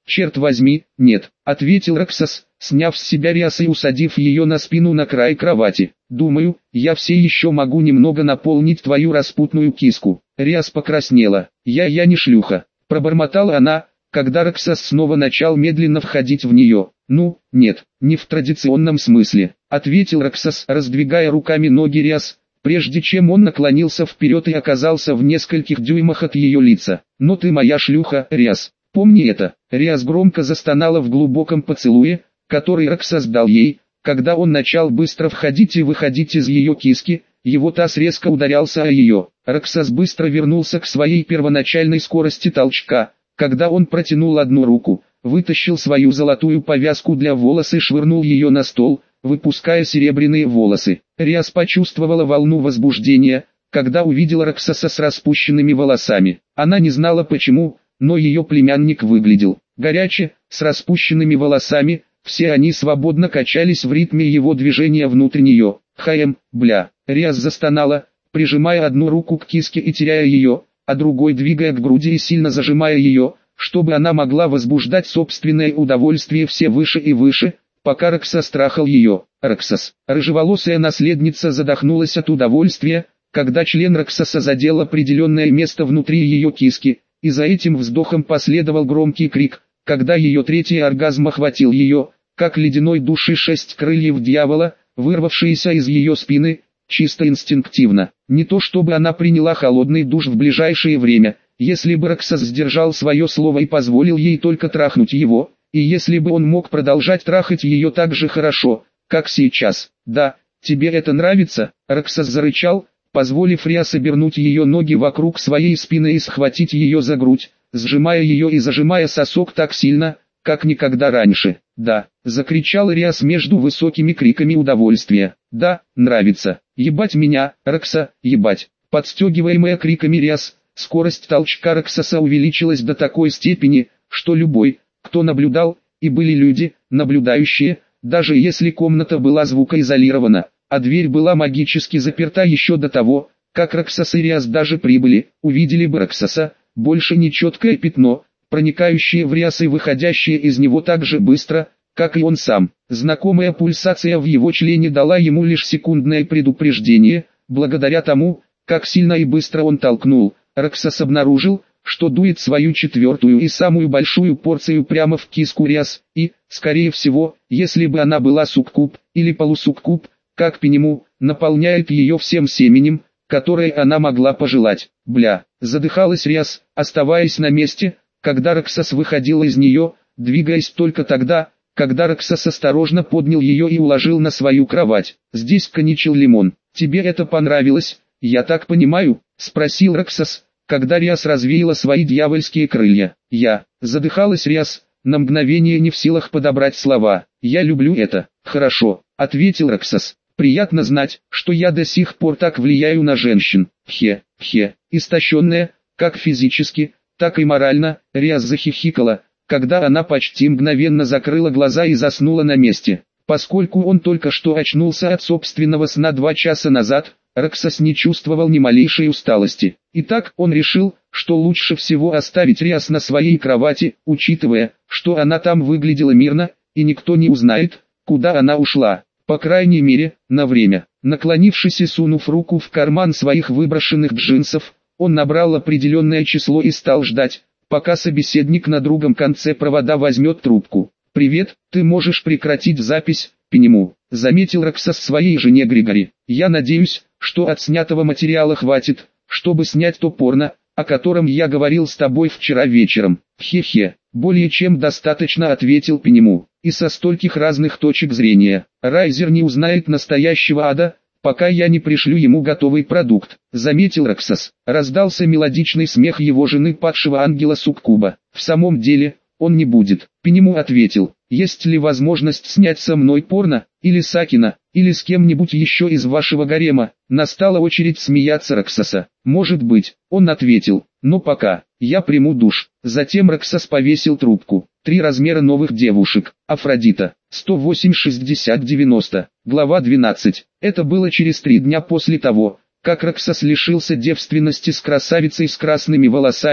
черт возьми, нет, ответил Роксос, сняв с себя рясу и усадив ее на спину на край кровати. Думаю, я все еще могу немного наполнить твою распутную киску. Ряс покраснела. Я не шлюха, пробормотала она, когда Роксос снова начал медленно входить в нее. Ну, нет, не в традиционном смысле, ответил Роксос, раздвигая руками ноги Ряс, прежде чем он наклонился вперед и оказался в нескольких дюймах от ее лица. Но ты моя шлюха, Ряс, помни это. Ряс громко застонала в глубоком поцелуе, который Роксос дал ей, когда он начал быстро входить и выходить из ее киски. Его таз резко ударялся о ее. Роксос быстро вернулся к своей первоначальной скорости толчка, когда он протянул одну руку, вытащил свою золотую повязку для волос и швырнул ее на стол, выпуская серебряные волосы. Ряс почувствовала волну возбуждения, когда увидела Роксоса с распущенными волосами. Она не знала почему, но ее племянник выглядел горяче, с распущенными волосами, все они свободно качались в ритме его движения внутрь нее. Бля. Ряс застонала, прижимая одну руку к киске и теряя ее, а другой двигая к груди и сильно зажимая ее, чтобы она могла возбуждать собственное удовольствие все выше и выше, пока Роксос трахал ее. Роксос, рыжеволосая наследница, задохнулась от удовольствия, когда член Роксоса задел определенное место внутри ее киски, и за этим вздохом последовал громкий крик, когда ее третий оргазм охватил ее, как ледяной душ и 6 крыльев дьявола, вырвавшиеся из ее спины, чисто инстинктивно. Не то чтобы она приняла холодный душ в ближайшее время, если бы Роксос сдержал свое слово и позволил ей только трахнуть его, и если бы он мог продолжать трахать ее так же хорошо, как сейчас. Да, тебе это нравится? Роксос зарычал, позволив Ряс обернуть ее ноги вокруг своей спины и схватить ее за грудь, сжимая ее и зажимая сосок так сильно, как никогда раньше. «Да!» — закричал Ряс между высокими криками удовольствия. «Да, нравится! Ебать меня, Рокса, ебать!» Подстегиваемая криками Ряс, скорость толчка Роксоса увеличилась до такой степени, что любой, кто наблюдал, и были люди, наблюдающие, даже если комната была звукоизолирована, а дверь была магически заперта еще до того, как Роксос и Ряс даже прибыли, увидели бы Роксоса, больше нечеткое пятно, проникающее в Ряс и выходящее из него так же быстро, как и он сам. Знакомая пульсация в его члене дала ему лишь секундное предупреждение. Благодаря тому, как сильно и быстро он толкнул, Роксос обнаружил, что дует свою четвертую и самую большую порцию прямо в киску Ряс, и, скорее всего, если бы она была суккуб, или полусуккуб, как Пенему, наполняет ее всем семенем, которое она могла пожелать. Бля, задыхалась Ряс, оставаясь на месте, когда Роксос выходил из нее, двигаясь только тогда, когда Роксос осторожно поднял ее и уложил на свою кровать. Здесь коньячил Лимон. «Тебе это понравилось, я так понимаю?» — спросил Роксос, когда Ряс развеяла свои дьявольские крылья. Задыхалась Ряс, на мгновение не в силах подобрать слова. «Я люблю это». «Хорошо», — ответил Роксос. «Приятно знать, что я до сих пор так влияю на женщин». Истощенная, как физически, так и морально, Ряс захихикала, когда она почти мгновенно закрыла глаза и заснула на месте. Поскольку он только что очнулся от собственного сна 2 часа назад, Роксос не чувствовал ни малейшей усталости. Итак, он решил, что лучше всего оставить Ряс на своей кровати, учитывая, что она там выглядела мирно, и никто не узнает, куда она ушла. По крайней мере, на время. Наклонившись и сунув руку в карман своих выброшенных джинсов, он набрал определенное число и стал ждать, пока собеседник на другом конце провода возьмет трубку. «Привет, ты можешь прекратить запись, Пенему», — заметил Роксос своей жене Григори. «Я надеюсь, что отснятого материала хватит, чтобы снять то порно, о котором я говорил с тобой вчера вечером». «Более чем достаточно», — ответил Пенему. «И со стольких разных точек зрения. Райзер не узнает настоящего ада, пока я не пришлю ему готовый продукт», — заметил Роксос. Раздался мелодичный смех его жены падшего ангела Суккуба. «В самом деле, он не будет», — Пенему ответил. «Есть ли возможность снять со мной порно, или с Акина, или с кем-нибудь еще из вашего гарема?» Настала очередь смеяться Роксоса. «Может быть», — он ответил, — «но пока, я приму душ». Затем Роксос повесил трубку. 3 размера новых девушек. Афродита. 108-60-90. Глава 12. Это было через 3 дня после того, как Роксос лишился девственности с красавицей с красными волосами,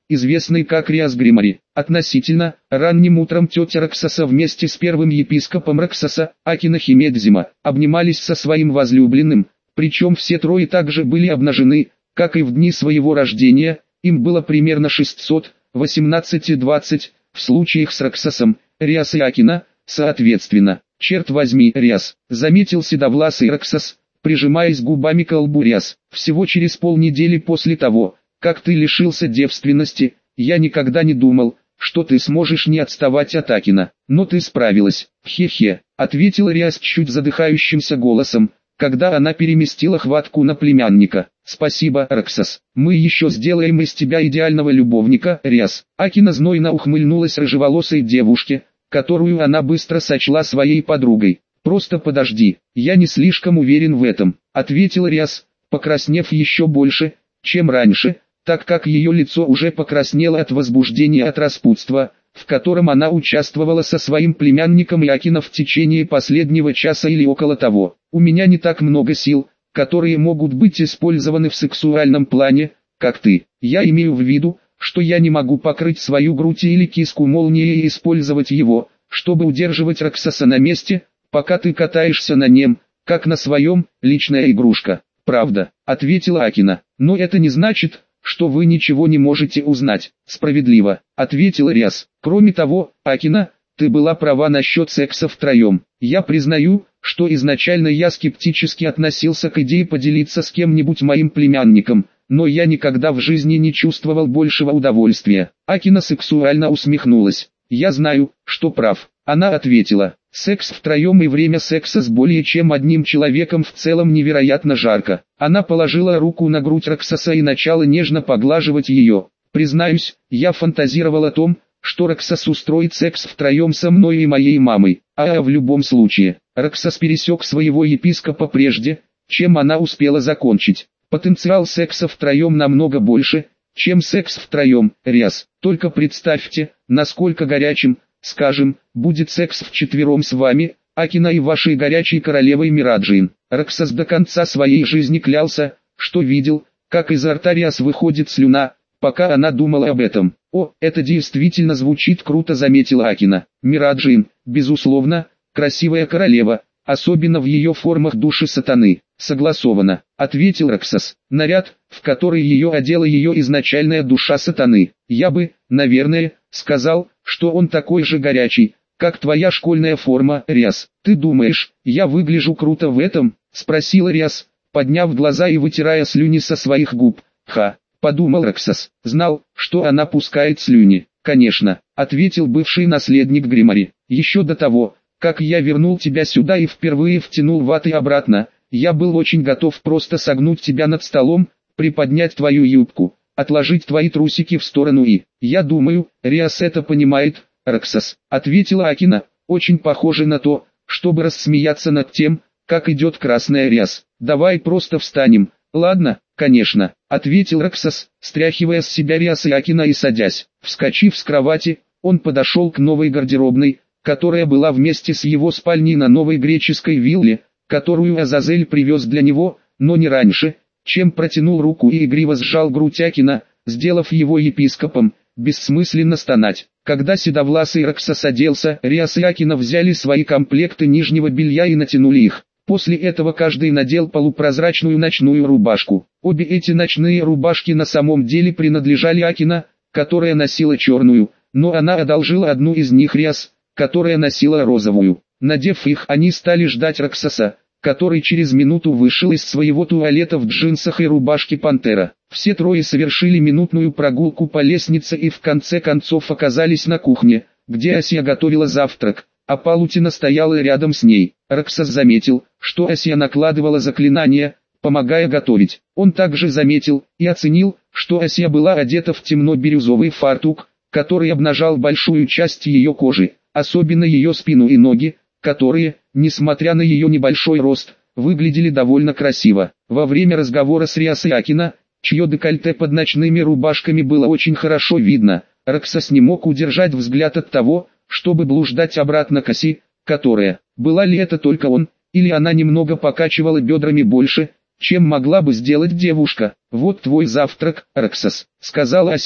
известной как Риас Гримари. Относительно ранним утром тетя Раксаса вместе с первым епископом Раксаса, Акина Химедзима, обнимались со своим возлюбленным, причем все трое также были обнажены, как и в дни своего рождения, им было примерно 600, 18 и 20, в случаях с Раксасом, Риас и Акина, соответственно. «Черт возьми, Риас», заметил седовласый Раксас, прижимаясь губами к лбу Риас. «Всего через полнедели после того, как ты лишился девственности, я никогда не думал, что ты сможешь не отставать от Акина. Но ты справилась». «Хе-хе», ответил Риас чуть задыхающимся голосом, когда она переместила хватку на племянника. «Спасибо, Раксас. Мы еще сделаем из тебя идеального любовника, Риас». Акина знойно ухмыльнулась рыжеволосой девушке, которую она быстро сочла своей подругой. «Просто подожди, я не слишком уверен в этом», ответил Риас, покраснев еще больше, чем раньше, так как ее лицо уже покраснело от возбуждения от распутства, в котором она участвовала со своим племянником Акина в течение последнего часа или около того. «У меня не так много сил, которые могут быть использованы в сексуальном плане, как ты. Я имею в виду, что я не могу покрыть свою грудь или киску молнией и использовать его, чтобы удерживать Раксаса на месте, пока ты катаешься на нем, как на своем, личная игрушка». «Правда», ответила Акина, «но это не значит, что вы ничего не можете узнать». «Справедливо», ответил Риас. «Кроме того, Акина, ты была права насчет секса втроем. Я признаю, что изначально я скептически относился к идее поделиться с кем-нибудь моим племянником, но я никогда в жизни не чувствовал большего удовольствия». Акина сексуально усмехнулась. «Я знаю, что прав». Она ответила, «Секс втроем и время секса с более чем одним человеком в целом невероятно жарко». Она положила руку на грудь Раксаса и начала нежно поглаживать ее. «Признаюсь, я фантазировал о том, что Раксас устроит секс втроем со мной и моей мамой, в любом случае». Раксас пересек своего епископа прежде, чем она успела закончить. «Потенциал секса втроем намного больше, чем секс втроем, Риас. Только представьте, насколько горячим, скажем, будет секс вчетвером с вами, Акина и вашей горячей королевой Мираджин». Раксас до конца своей жизни клялся, что видел, как изо рта Риас выходит слюна, пока она думала об этом. «О, это действительно звучит круто», заметила Акина. «Мираджин, безусловно, красивая королева, особенно в ее формах души сатаны». «Согласовано», ответил Раксас. «Наряд, в который ее одела ее изначальная душа сатаны. Я бы, наверное, сказал, что он такой же горячий, как твоя школьная форма, Риас». «Ты думаешь, я выгляжу круто в этом?» спросила Риас, подняв глаза и вытирая слюни со своих губ. «Ха», подумал Раксас, знал, что она пускает слюни. «Конечно», ответил бывший наследник Гримари. «Еще до того, как я вернул тебя сюда и впервые втянул в ад и обратно, я был очень готов просто согнуть тебя над столом, приподнять твою юбку, отложить твои трусики в сторону и... Я думаю, Риас это понимает, Раксас», ответила Акина, очень похоже на то, чтобы рассмеяться над тем, как идет красная Риас. «Давай просто встанем». «Ладно, конечно», ответил Раксас, стряхивая с себя Риас и Акина и садясь. Вскочив с кровати, он подошел к новой гардеробной, которая была вместе с его спальней на новой греческой вилле, которую Азазель привез для него, но не раньше, чем протянул руку и игриво сжал грудь Акина, сделав его епископом. Бессмысленно стонать. Когда седовласый Раксас оделся, Риас и Акина взяли свои комплекты нижнего белья и натянули их. После этого каждый надел полупрозрачную ночную рубашку. Обе эти ночные рубашки на самом деле принадлежали Акина, которая носила черную, но она одолжила одну из них Риас, которая носила розовую. Надев их, они стали ждать Раксаса, который через минуту вышел из своего туалета в джинсах и рубашке пантера. Все трое совершили минутную прогулку по лестнице и в конце концов оказались на кухне, где Асия готовила завтрак, а Палутина стояла рядом с ней. Раксас заметил, что Асия накладывала заклинания, помогая готовить. Он также заметил и оценил, что Асия была одета в темно-бирюзовый фартук, который обнажал большую часть ее кожи, особенно ее спину и ноги, которые, несмотря на ее небольшой рост, выглядели довольно красиво. Во время разговора с Риас и Акина, чье декольте под ночными рубашками было очень хорошо видно, Раксас не мог удержать взгляд от того, чтобы блуждать обратно к Аси, которая, была ли это только он, или она немного покачивала бедрами больше, чем могла бы сделать девушка. «Вот твой завтрак, Раксас», — сказала Асия,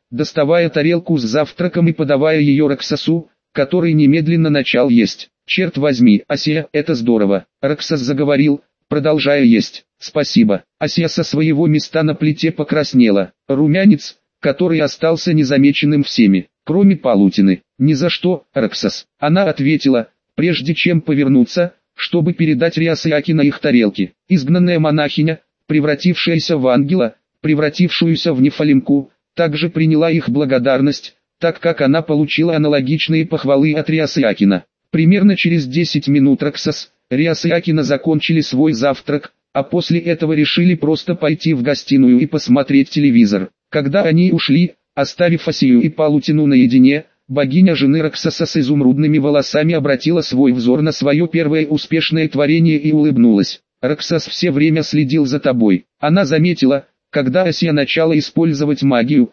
доставая тарелку с завтраком и подавая ее Роксосу, который немедленно начал есть. «Черт возьми, Асия, это здорово!» Роксос заговорил, продолжая есть. «Спасибо». Асия со своего места на плите покраснела. Румянец, который остался незамеченным всеми, кроме Палутины. «Ни за что, Роксос». Она ответила, прежде чем повернуться, чтобы передать Риасиаки на их тарелки. Изгнанная монахиня, превратившаяся в ангела, превратившуюся в нефалимку, также приняла их благодарность, так как она получила аналогичные похвалы от Риасиакина. Примерно через 10 минут Роксос, Риасиакина закончили свой завтрак, а после этого решили просто пойти в гостиную и посмотреть телевизор. Когда они ушли, оставив Асию и Палутину наедине, богиня жены Роксоса с изумрудными волосами обратила свой взор на свое первое успешное творение и улыбнулась. «Роксос все время следил за тобой». Она заметила, когда Асия начала использовать магию,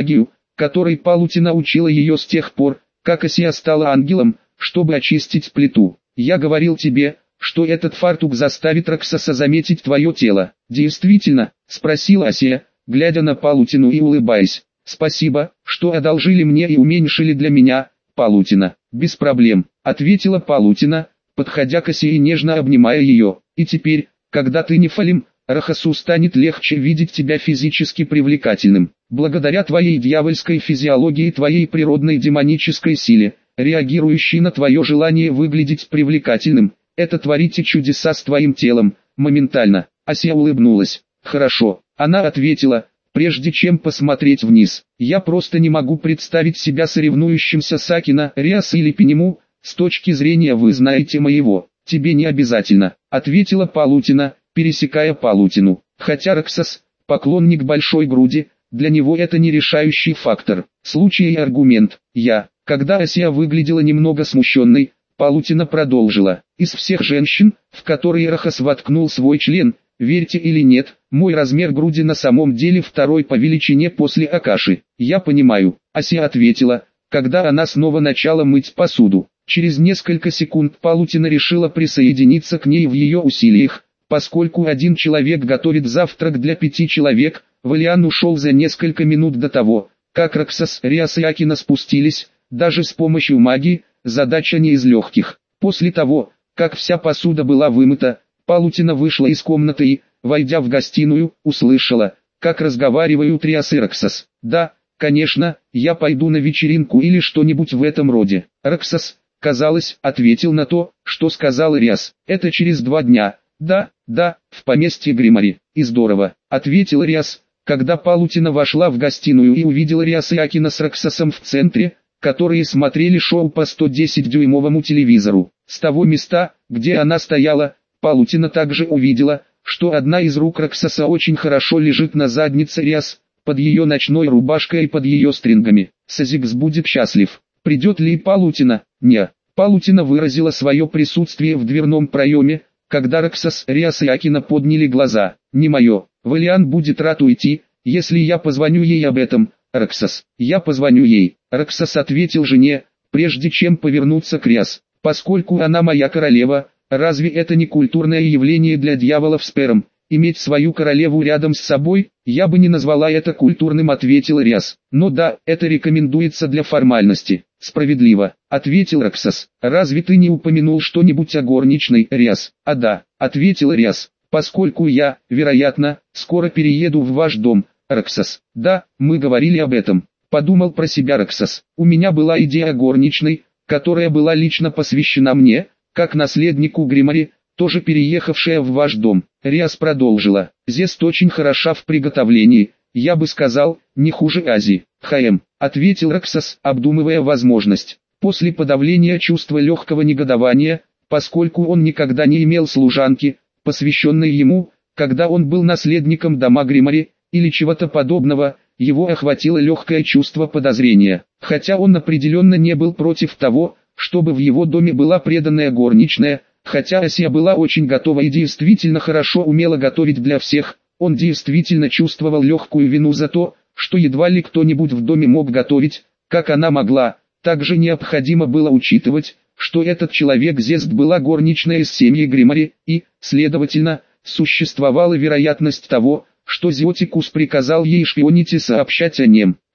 которой Палутина учила ее с тех пор, как Асия стала ангелом, чтобы очистить плиту. «Я говорил тебе, что этот фартук заставит Роксоса заметить твое тело». «Действительно?» – спросила Асия, глядя на Палутину и улыбаясь. «Спасибо, что одолжили мне и уменьшили для меня, Палутина». «Без проблем», – ответила Палутина, подходя к Асии и нежно обнимая ее. «И теперь, когда ты нефалим, Рахасу станет легче видеть тебя физически привлекательным. Благодаря твоей дьявольской физиологии и твоей природной демонической силе, реагирующей на твое желание выглядеть привлекательным, это творите чудеса с твоим телом, моментально». Асия улыбнулась. «Хорошо», она ответила, прежде чем посмотреть вниз. «Я просто не могу представить себя соревнующимся с Акино, Риас или Пенему, с точки зрения вы знаете моего». «Тебе не обязательно», ответила Палутина, пересекая Палутину. Хотя Роксос, поклонник большой груди, для него это не решающий фактор. Случай и аргумент. Когда Асия выглядела немного смущенной, Палутина продолжила. «Из всех женщин, в которые Рахас воткнул свой член, верьте или нет, мой размер груди на самом деле второй по величине после Акаши». «Я понимаю», Асия ответила, когда она снова начала мыть посуду. Через несколько секунд Палутина решила присоединиться к ней в ее усилиях. Поскольку один человек готовит завтрак для 5 человек, Валиан ушел за несколько минут до того, как Роксос, Риас и Акино спустились. Даже с помощью магии, задача не из легких. После того, как вся посуда была вымыта, Палутина вышла из комнаты и, войдя в гостиную, услышала, как разговаривают Риас и Роксос. «Да, конечно, я пойду на вечеринку или что-нибудь в этом роде». Роксос, казалось, ответил на то, что сказал Риас. «Это через 2 дня». «Да, в поместье Гримари». «И здорово», ответил Риас, когда Палутина вошла в гостиную и увидела Риас и Акино с Роксосом в центре, которые смотрели шоу по 110-дюймовому телевизору. С того места, где она стояла, Палутина также увидела, что одна из рук Роксоса очень хорошо лежит на заднице Риас, под ее ночной рубашкой и под ее стрингами. Сазикс будет счастлив. Придет ли Палутина? Не. Палутина выразила свое присутствие в дверном проеме, когда Роксос, Риас и Акино подняли глаза. «Не мое. Валиан будет рад уйти, если я позвоню ей об этом, Роксос». «Я позвоню ей», Роксос ответил жене, прежде чем повернуться к Риас. «Поскольку она моя королева, разве это не культурное явление для дьяволов с пером? Иметь свою королеву рядом с собой, я бы не назвала это культурным», ответил Риас. «Но да, это рекомендуется для формальности». «Справедливо», ответил Роксос. «Разве ты не упомянул что-нибудь о горничной, Риас?» «А да», ответил Риас, «поскольку я, вероятно, скоро перееду в ваш дом, Роксос». «Да, мы говорили об этом», подумал про себя Роксос. «У меня была идея о горничной, которая была лично посвящена мне, как наследнику Гримари, тоже переехавшая в ваш дом». Риас продолжила. «Зест очень хороша в приготовлении, я бы сказал, не хуже Ази». Ответил Роксос, обдумывая возможность. После подавления чувства легкого негодования, поскольку он никогда не имел служанки, посвященной ему, когда он был наследником дома Гримари, или чего-то подобного, его охватило легкое чувство подозрения. Хотя он определенно не был против того, чтобы в его доме была преданная горничная, хотя Асия была очень готова и действительно хорошо умела готовить для всех, он действительно чувствовал легкую вину за то, что едва ли кто-нибудь в доме мог готовить, как она могла. Также необходимо было учитывать, что этот человек Зест была горничная из семьи Гримари, и, следовательно, существовала вероятность того, что Зиотикус приказал ей шпионить и сообщать о нем.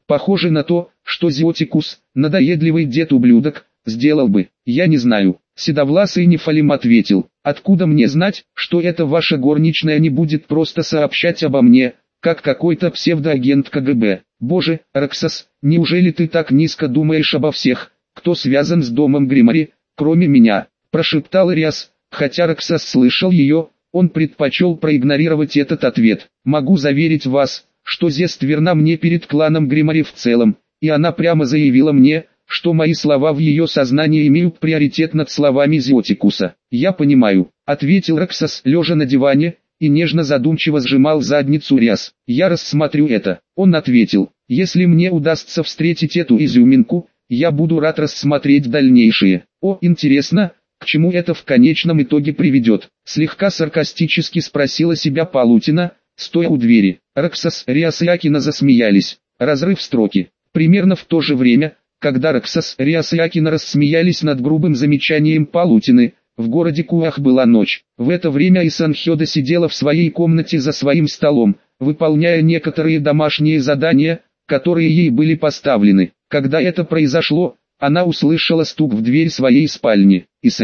Похоже на то, что Зиотикус, надоедливый дед-ублюдок, сделал бы. Я не знаю. Седовласый Нефалим ответил: откуда мне знать, что эта ваша горничная не будет просто сообщать обо мне, как какой-то псевдоагент КГБ. Боже, Роксас, неужели ты так низко думаешь обо всех, кто связан с домом Гримари, кроме меня? Прошептал Риас, хотя Роксас слышал ее, он предпочел проигнорировать этот ответ. Могу заверить вас, что Зест верна мне перед кланом Гримари в целом, и она прямо заявила мне, что мои слова в ее сознании имеют приоритет над словами Зиотикуса. «Я понимаю», — ответил Роксас, лежа на диване, и нежно задумчиво сжимал задницу Риас. «Я рассмотрю это». Он ответил: «Если мне удастся встретить эту изюминку, я буду рад рассмотреть дальнейшие». «О, интересно, к чему это в конечном итоге приведет?» Слегка саркастически спросила себя Палутина, стоя у двери. Роксас, Риас и Акина засмеялись. Разрыв строки. Примерно в то же время, когда Роксас, Риас и Акина рассмеялись над грубым замечанием Палутины, в городе Куах была ночь. В это время Исан Хёда сидела в своей комнате за своим столом, выполняя некоторые домашние задания, которые ей были поставлены. Когда это произошло, она услышала стук в дверь своей спальни.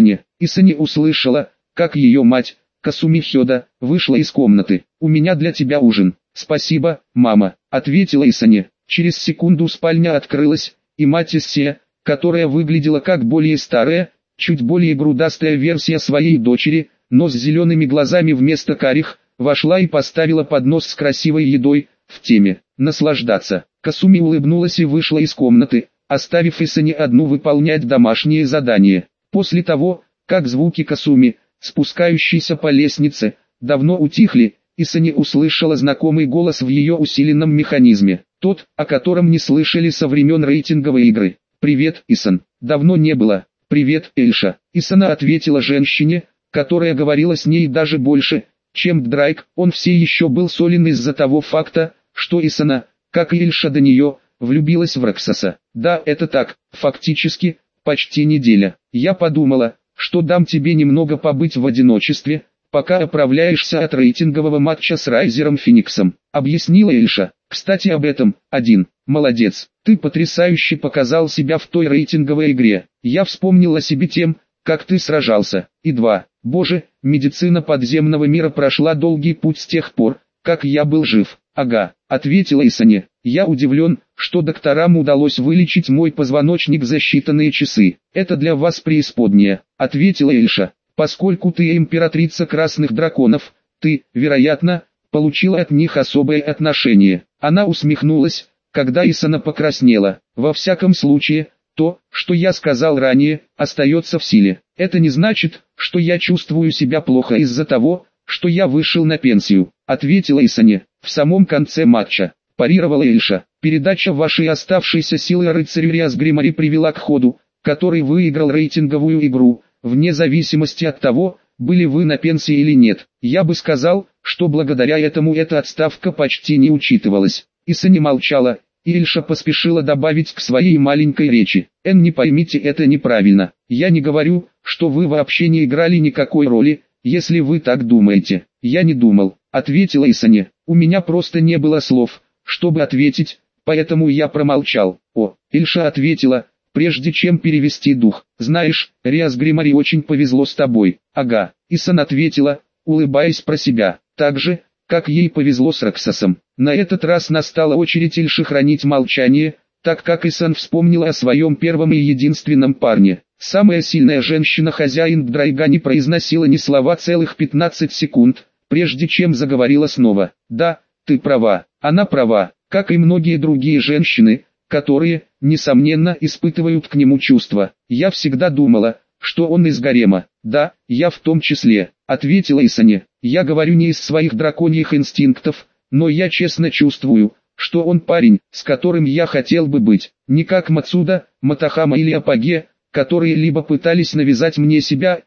Исане услышала, как ее мать, Касуми Хёда, вышла из комнаты. «У меня для тебя ужин». «Спасибо, мама», — ответила Исане. Через секунду спальня открылась, и мать Иссе, которая выглядела как более старая, чуть более грудастая версия своей дочери, но с зелеными глазами вместо карих, вошла и поставила поднос с красивой едой, в теме «наслаждаться». Касуми улыбнулась и вышла из комнаты, оставив Исане одну выполнять домашние задания. После того, как звуки Касуми, спускающиеся по лестнице, давно утихли, Исане услышала знакомый голос в ее усиленном механизме, тот, о котором не слышали со времен рейтинговой игры. «Привет, Исан. Давно не было». «Привет, Эльша». Исана ответила женщине, которая говорила с ней даже больше, чем Драйк. Он все еще был солен из-за того факта, что Исана, как и Эльша до нее, влюбилась в Роксаса. «Да, это так, фактически, почти неделя. Я подумала, что дам тебе немного побыть в одиночестве, пока оправляешься от рейтингового матча с Райзером Фениксом», — объяснила Эльша. «Кстати об этом, 1. Молодец, ты потрясающе показал себя в той рейтинговой игре. Я вспомнил о себе тем, как ты сражался. И 2. Боже, медицина подземного мира прошла долгий путь с тех пор, как я был жив». «Ага», — ответила Исане. «Я удивлен, что докторам удалось вылечить мой позвоночник за считанные часы. Это для вас преисподняя», — ответила Эльша. «Поскольку ты императрица красных драконов, ты, вероятно, получила от них особое отношение». Она усмехнулась, когда Исана покраснела. «Во всяком случае, то, что я сказал ранее, остается в силе. Это не значит, что я чувствую себя плохо из-за того, что я вышел на пенсию», — ответила Исане. «В самом конце матча», — парировала Эльша, «передача вашей оставшейся силы рыцарю Риас Гримари привела к ходу, который выиграл рейтинговую игру, вне зависимости от того, были вы на пенсии или нет. Я бы сказал, что благодаря этому эта отставка почти не учитывалась». Исане молчала, и Эльша поспешила добавить к своей маленькой речи: не поймите это неправильно. Я не говорю, что вы вообще не играли никакой роли, если вы так думаете». «Я не думал», — ответила Исане. «У меня просто не было слов, чтобы ответить, поэтому я промолчал». «О», — Эльша ответила, прежде чем перевести дух. «Знаешь, Риас Гримари очень повезло с тобой». «Ага», — Исан ответила, улыбаясь про себя. «Так же, как ей повезло с Роксасом». На этот раз настала очередь Эльши хранить молчание, так как Исан вспомнила о своем первом и единственном парне. Самая сильная женщина-хозяин Драйга не произносила ни слова целых 15 секунд, прежде чем заговорила снова. «Да, ты права, она права, как и многие другие женщины, которые, несомненно, испытывают к нему чувства. Я всегда думала, что он из гарема». «Да, я в том числе», — ответила Исане. «Я говорю не из своих драконьих инстинктов, но я честно чувствую, что он парень, с которым я хотел бы быть. Не как Мацуда, Матахама или Апоге, которые либо пытались навязать мне себя,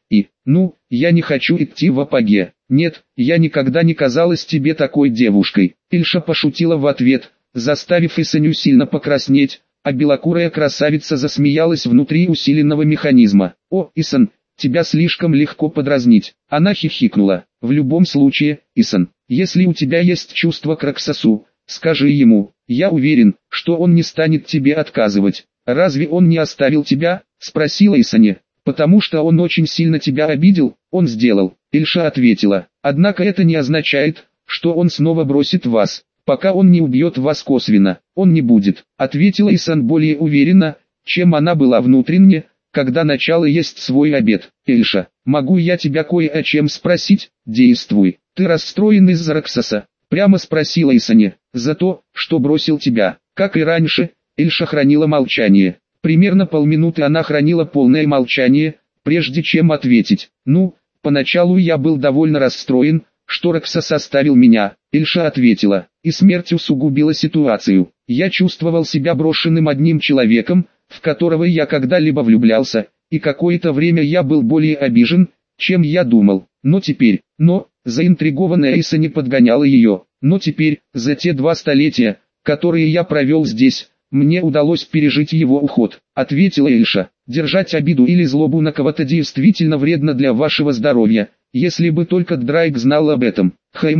я не хочу идти в Апоге. Нет, я никогда не казалась тебе такой девушкой». Эльша пошутила в ответ, заставив Исаню сильно покраснеть, а белокурая красавица засмеялась внутри усиленного механизма. «О, Исан, тебя слишком легко подразнить». Она хихикнула. «В любом случае, Исан, если у тебя есть чувство к Роксасу, скажи ему, я уверен, что он не станет тебе отказывать. Разве он не оставил тебя? Спросила Исане. Потому что он очень сильно тебя обидел, он сделал. Ильша ответила. Однако это не означает, что он снова бросит вас. Пока он не убьет вас косвенно, он не будет. Ответила Исан более уверенно, чем она была внутренне, когда начала есть свой обед. Ильша, могу я тебя кое о чем спросить? Действуй. Ты расстроен из-за Раксаса? Прямо спросила Исане. За то, что бросил тебя. Как и раньше, Ильша хранила молчание. Примерно полминуты она хранила полное молчание, прежде чем ответить. Ну, поначалу я был довольно расстроен, что Раксас оставил меня. Ильша ответила, и смерть усугубила ситуацию. Я чувствовал себя брошенным одним человеком, в которого я когда-либо влюблялся, и какое-то время я был более обижен, чем я думал. Но теперь, заинтригованная Иса не подгоняла ее. Но теперь, за те 2 столетия, которые я провел здесь, мне удалось пережить его уход, ответила Ильша. Держать обиду или злобу на кого-то действительно вредно для вашего здоровья, если бы только Дрейк знал об этом.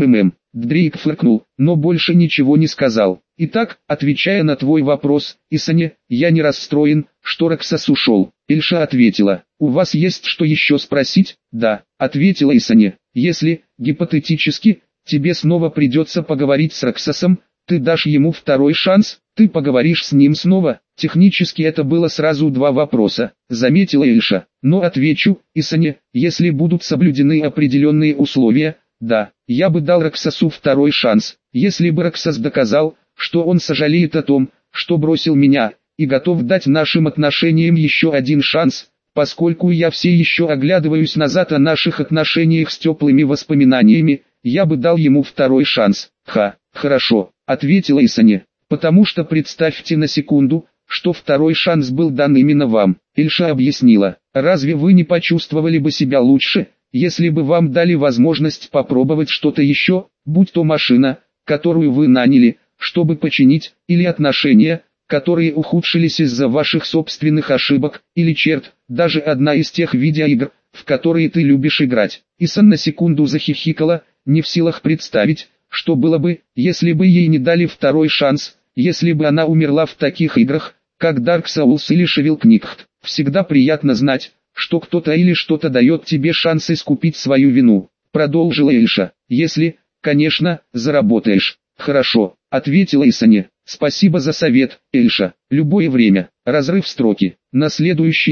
Дрейк фыркнул, но больше ничего не сказал. Итак, отвечая на твой вопрос, Исане, я не расстроен, что Раксас ушел. Ильша ответила, у вас есть что еще спросить? Да, ответила Исане. Если, гипотетически, тебе снова придется поговорить с Раксасом, ты дашь ему второй шанс? Ты поговоришь с ним снова? Технически это было сразу 2 вопроса, заметила Ильша. Но отвечу, Исане, если будут соблюдены определенные условия, да, я бы дал Раксасу второй шанс, если бы Раксас доказал, что он сожалеет о том, что бросил меня, и готов дать нашим отношениям еще один шанс, поскольку я все еще оглядываюсь назад о наших отношениях с теплыми воспоминаниями, я бы дал ему второй шанс. Хорошо, ответила Исане, потому что представьте на секунду, что второй шанс был дан именно вам. Ильша объяснила, разве вы не почувствовали бы себя лучше, если бы вам дали возможность попробовать что-то еще, будь то машина, которую вы наняли, чтобы починить, или отношения, которые ухудшились из-за ваших собственных ошибок, или даже одна из тех видеоигр, в которые ты любишь играть. Исан на секунду захихикала, не в силах представить, что было бы, если бы ей не дали второй шанс, если бы она умерла в таких играх, как Dark Souls или Shovel Knight. Всегда приятно знать, что кто-то или что-то дает тебе шанс искупить свою вину, продолжила Ильша, если, конечно, заработаешь. Хорошо, ответила Исане. Спасибо за совет, Ильша. Любое время. Разрыв строки. На следующий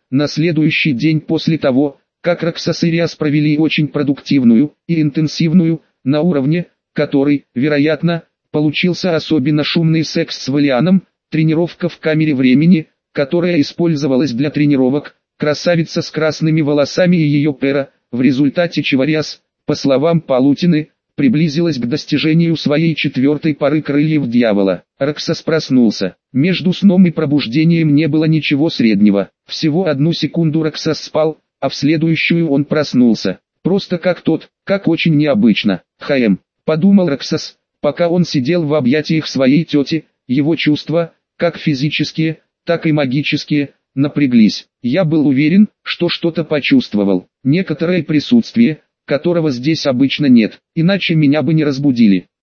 день после того, как Раксас и Риас провели очень продуктивную и интенсивную, на уровне, который, вероятно, получился особенно шумный секс с Валианом, тренировка в камере времени, которая использовалась для тренировок, красавица с красными волосами и ее пера, в результате чего Риас, по словам Палутины, приблизилась к достижению своей 4-й пары крыльев дьявола. Раксас проснулся. Между сном и пробуждением не было ничего среднего. Всего 1 секунду Раксас спал, а в следующую он проснулся. Просто как очень необычно. Подумал Раксас, пока он сидел в объятиях своей тети, его чувства, как физические, так и магические, напряглись. Я был уверен, что что-то почувствовал, некоторое присутствие, которого здесь обычно нет, иначе меня бы не разбудили.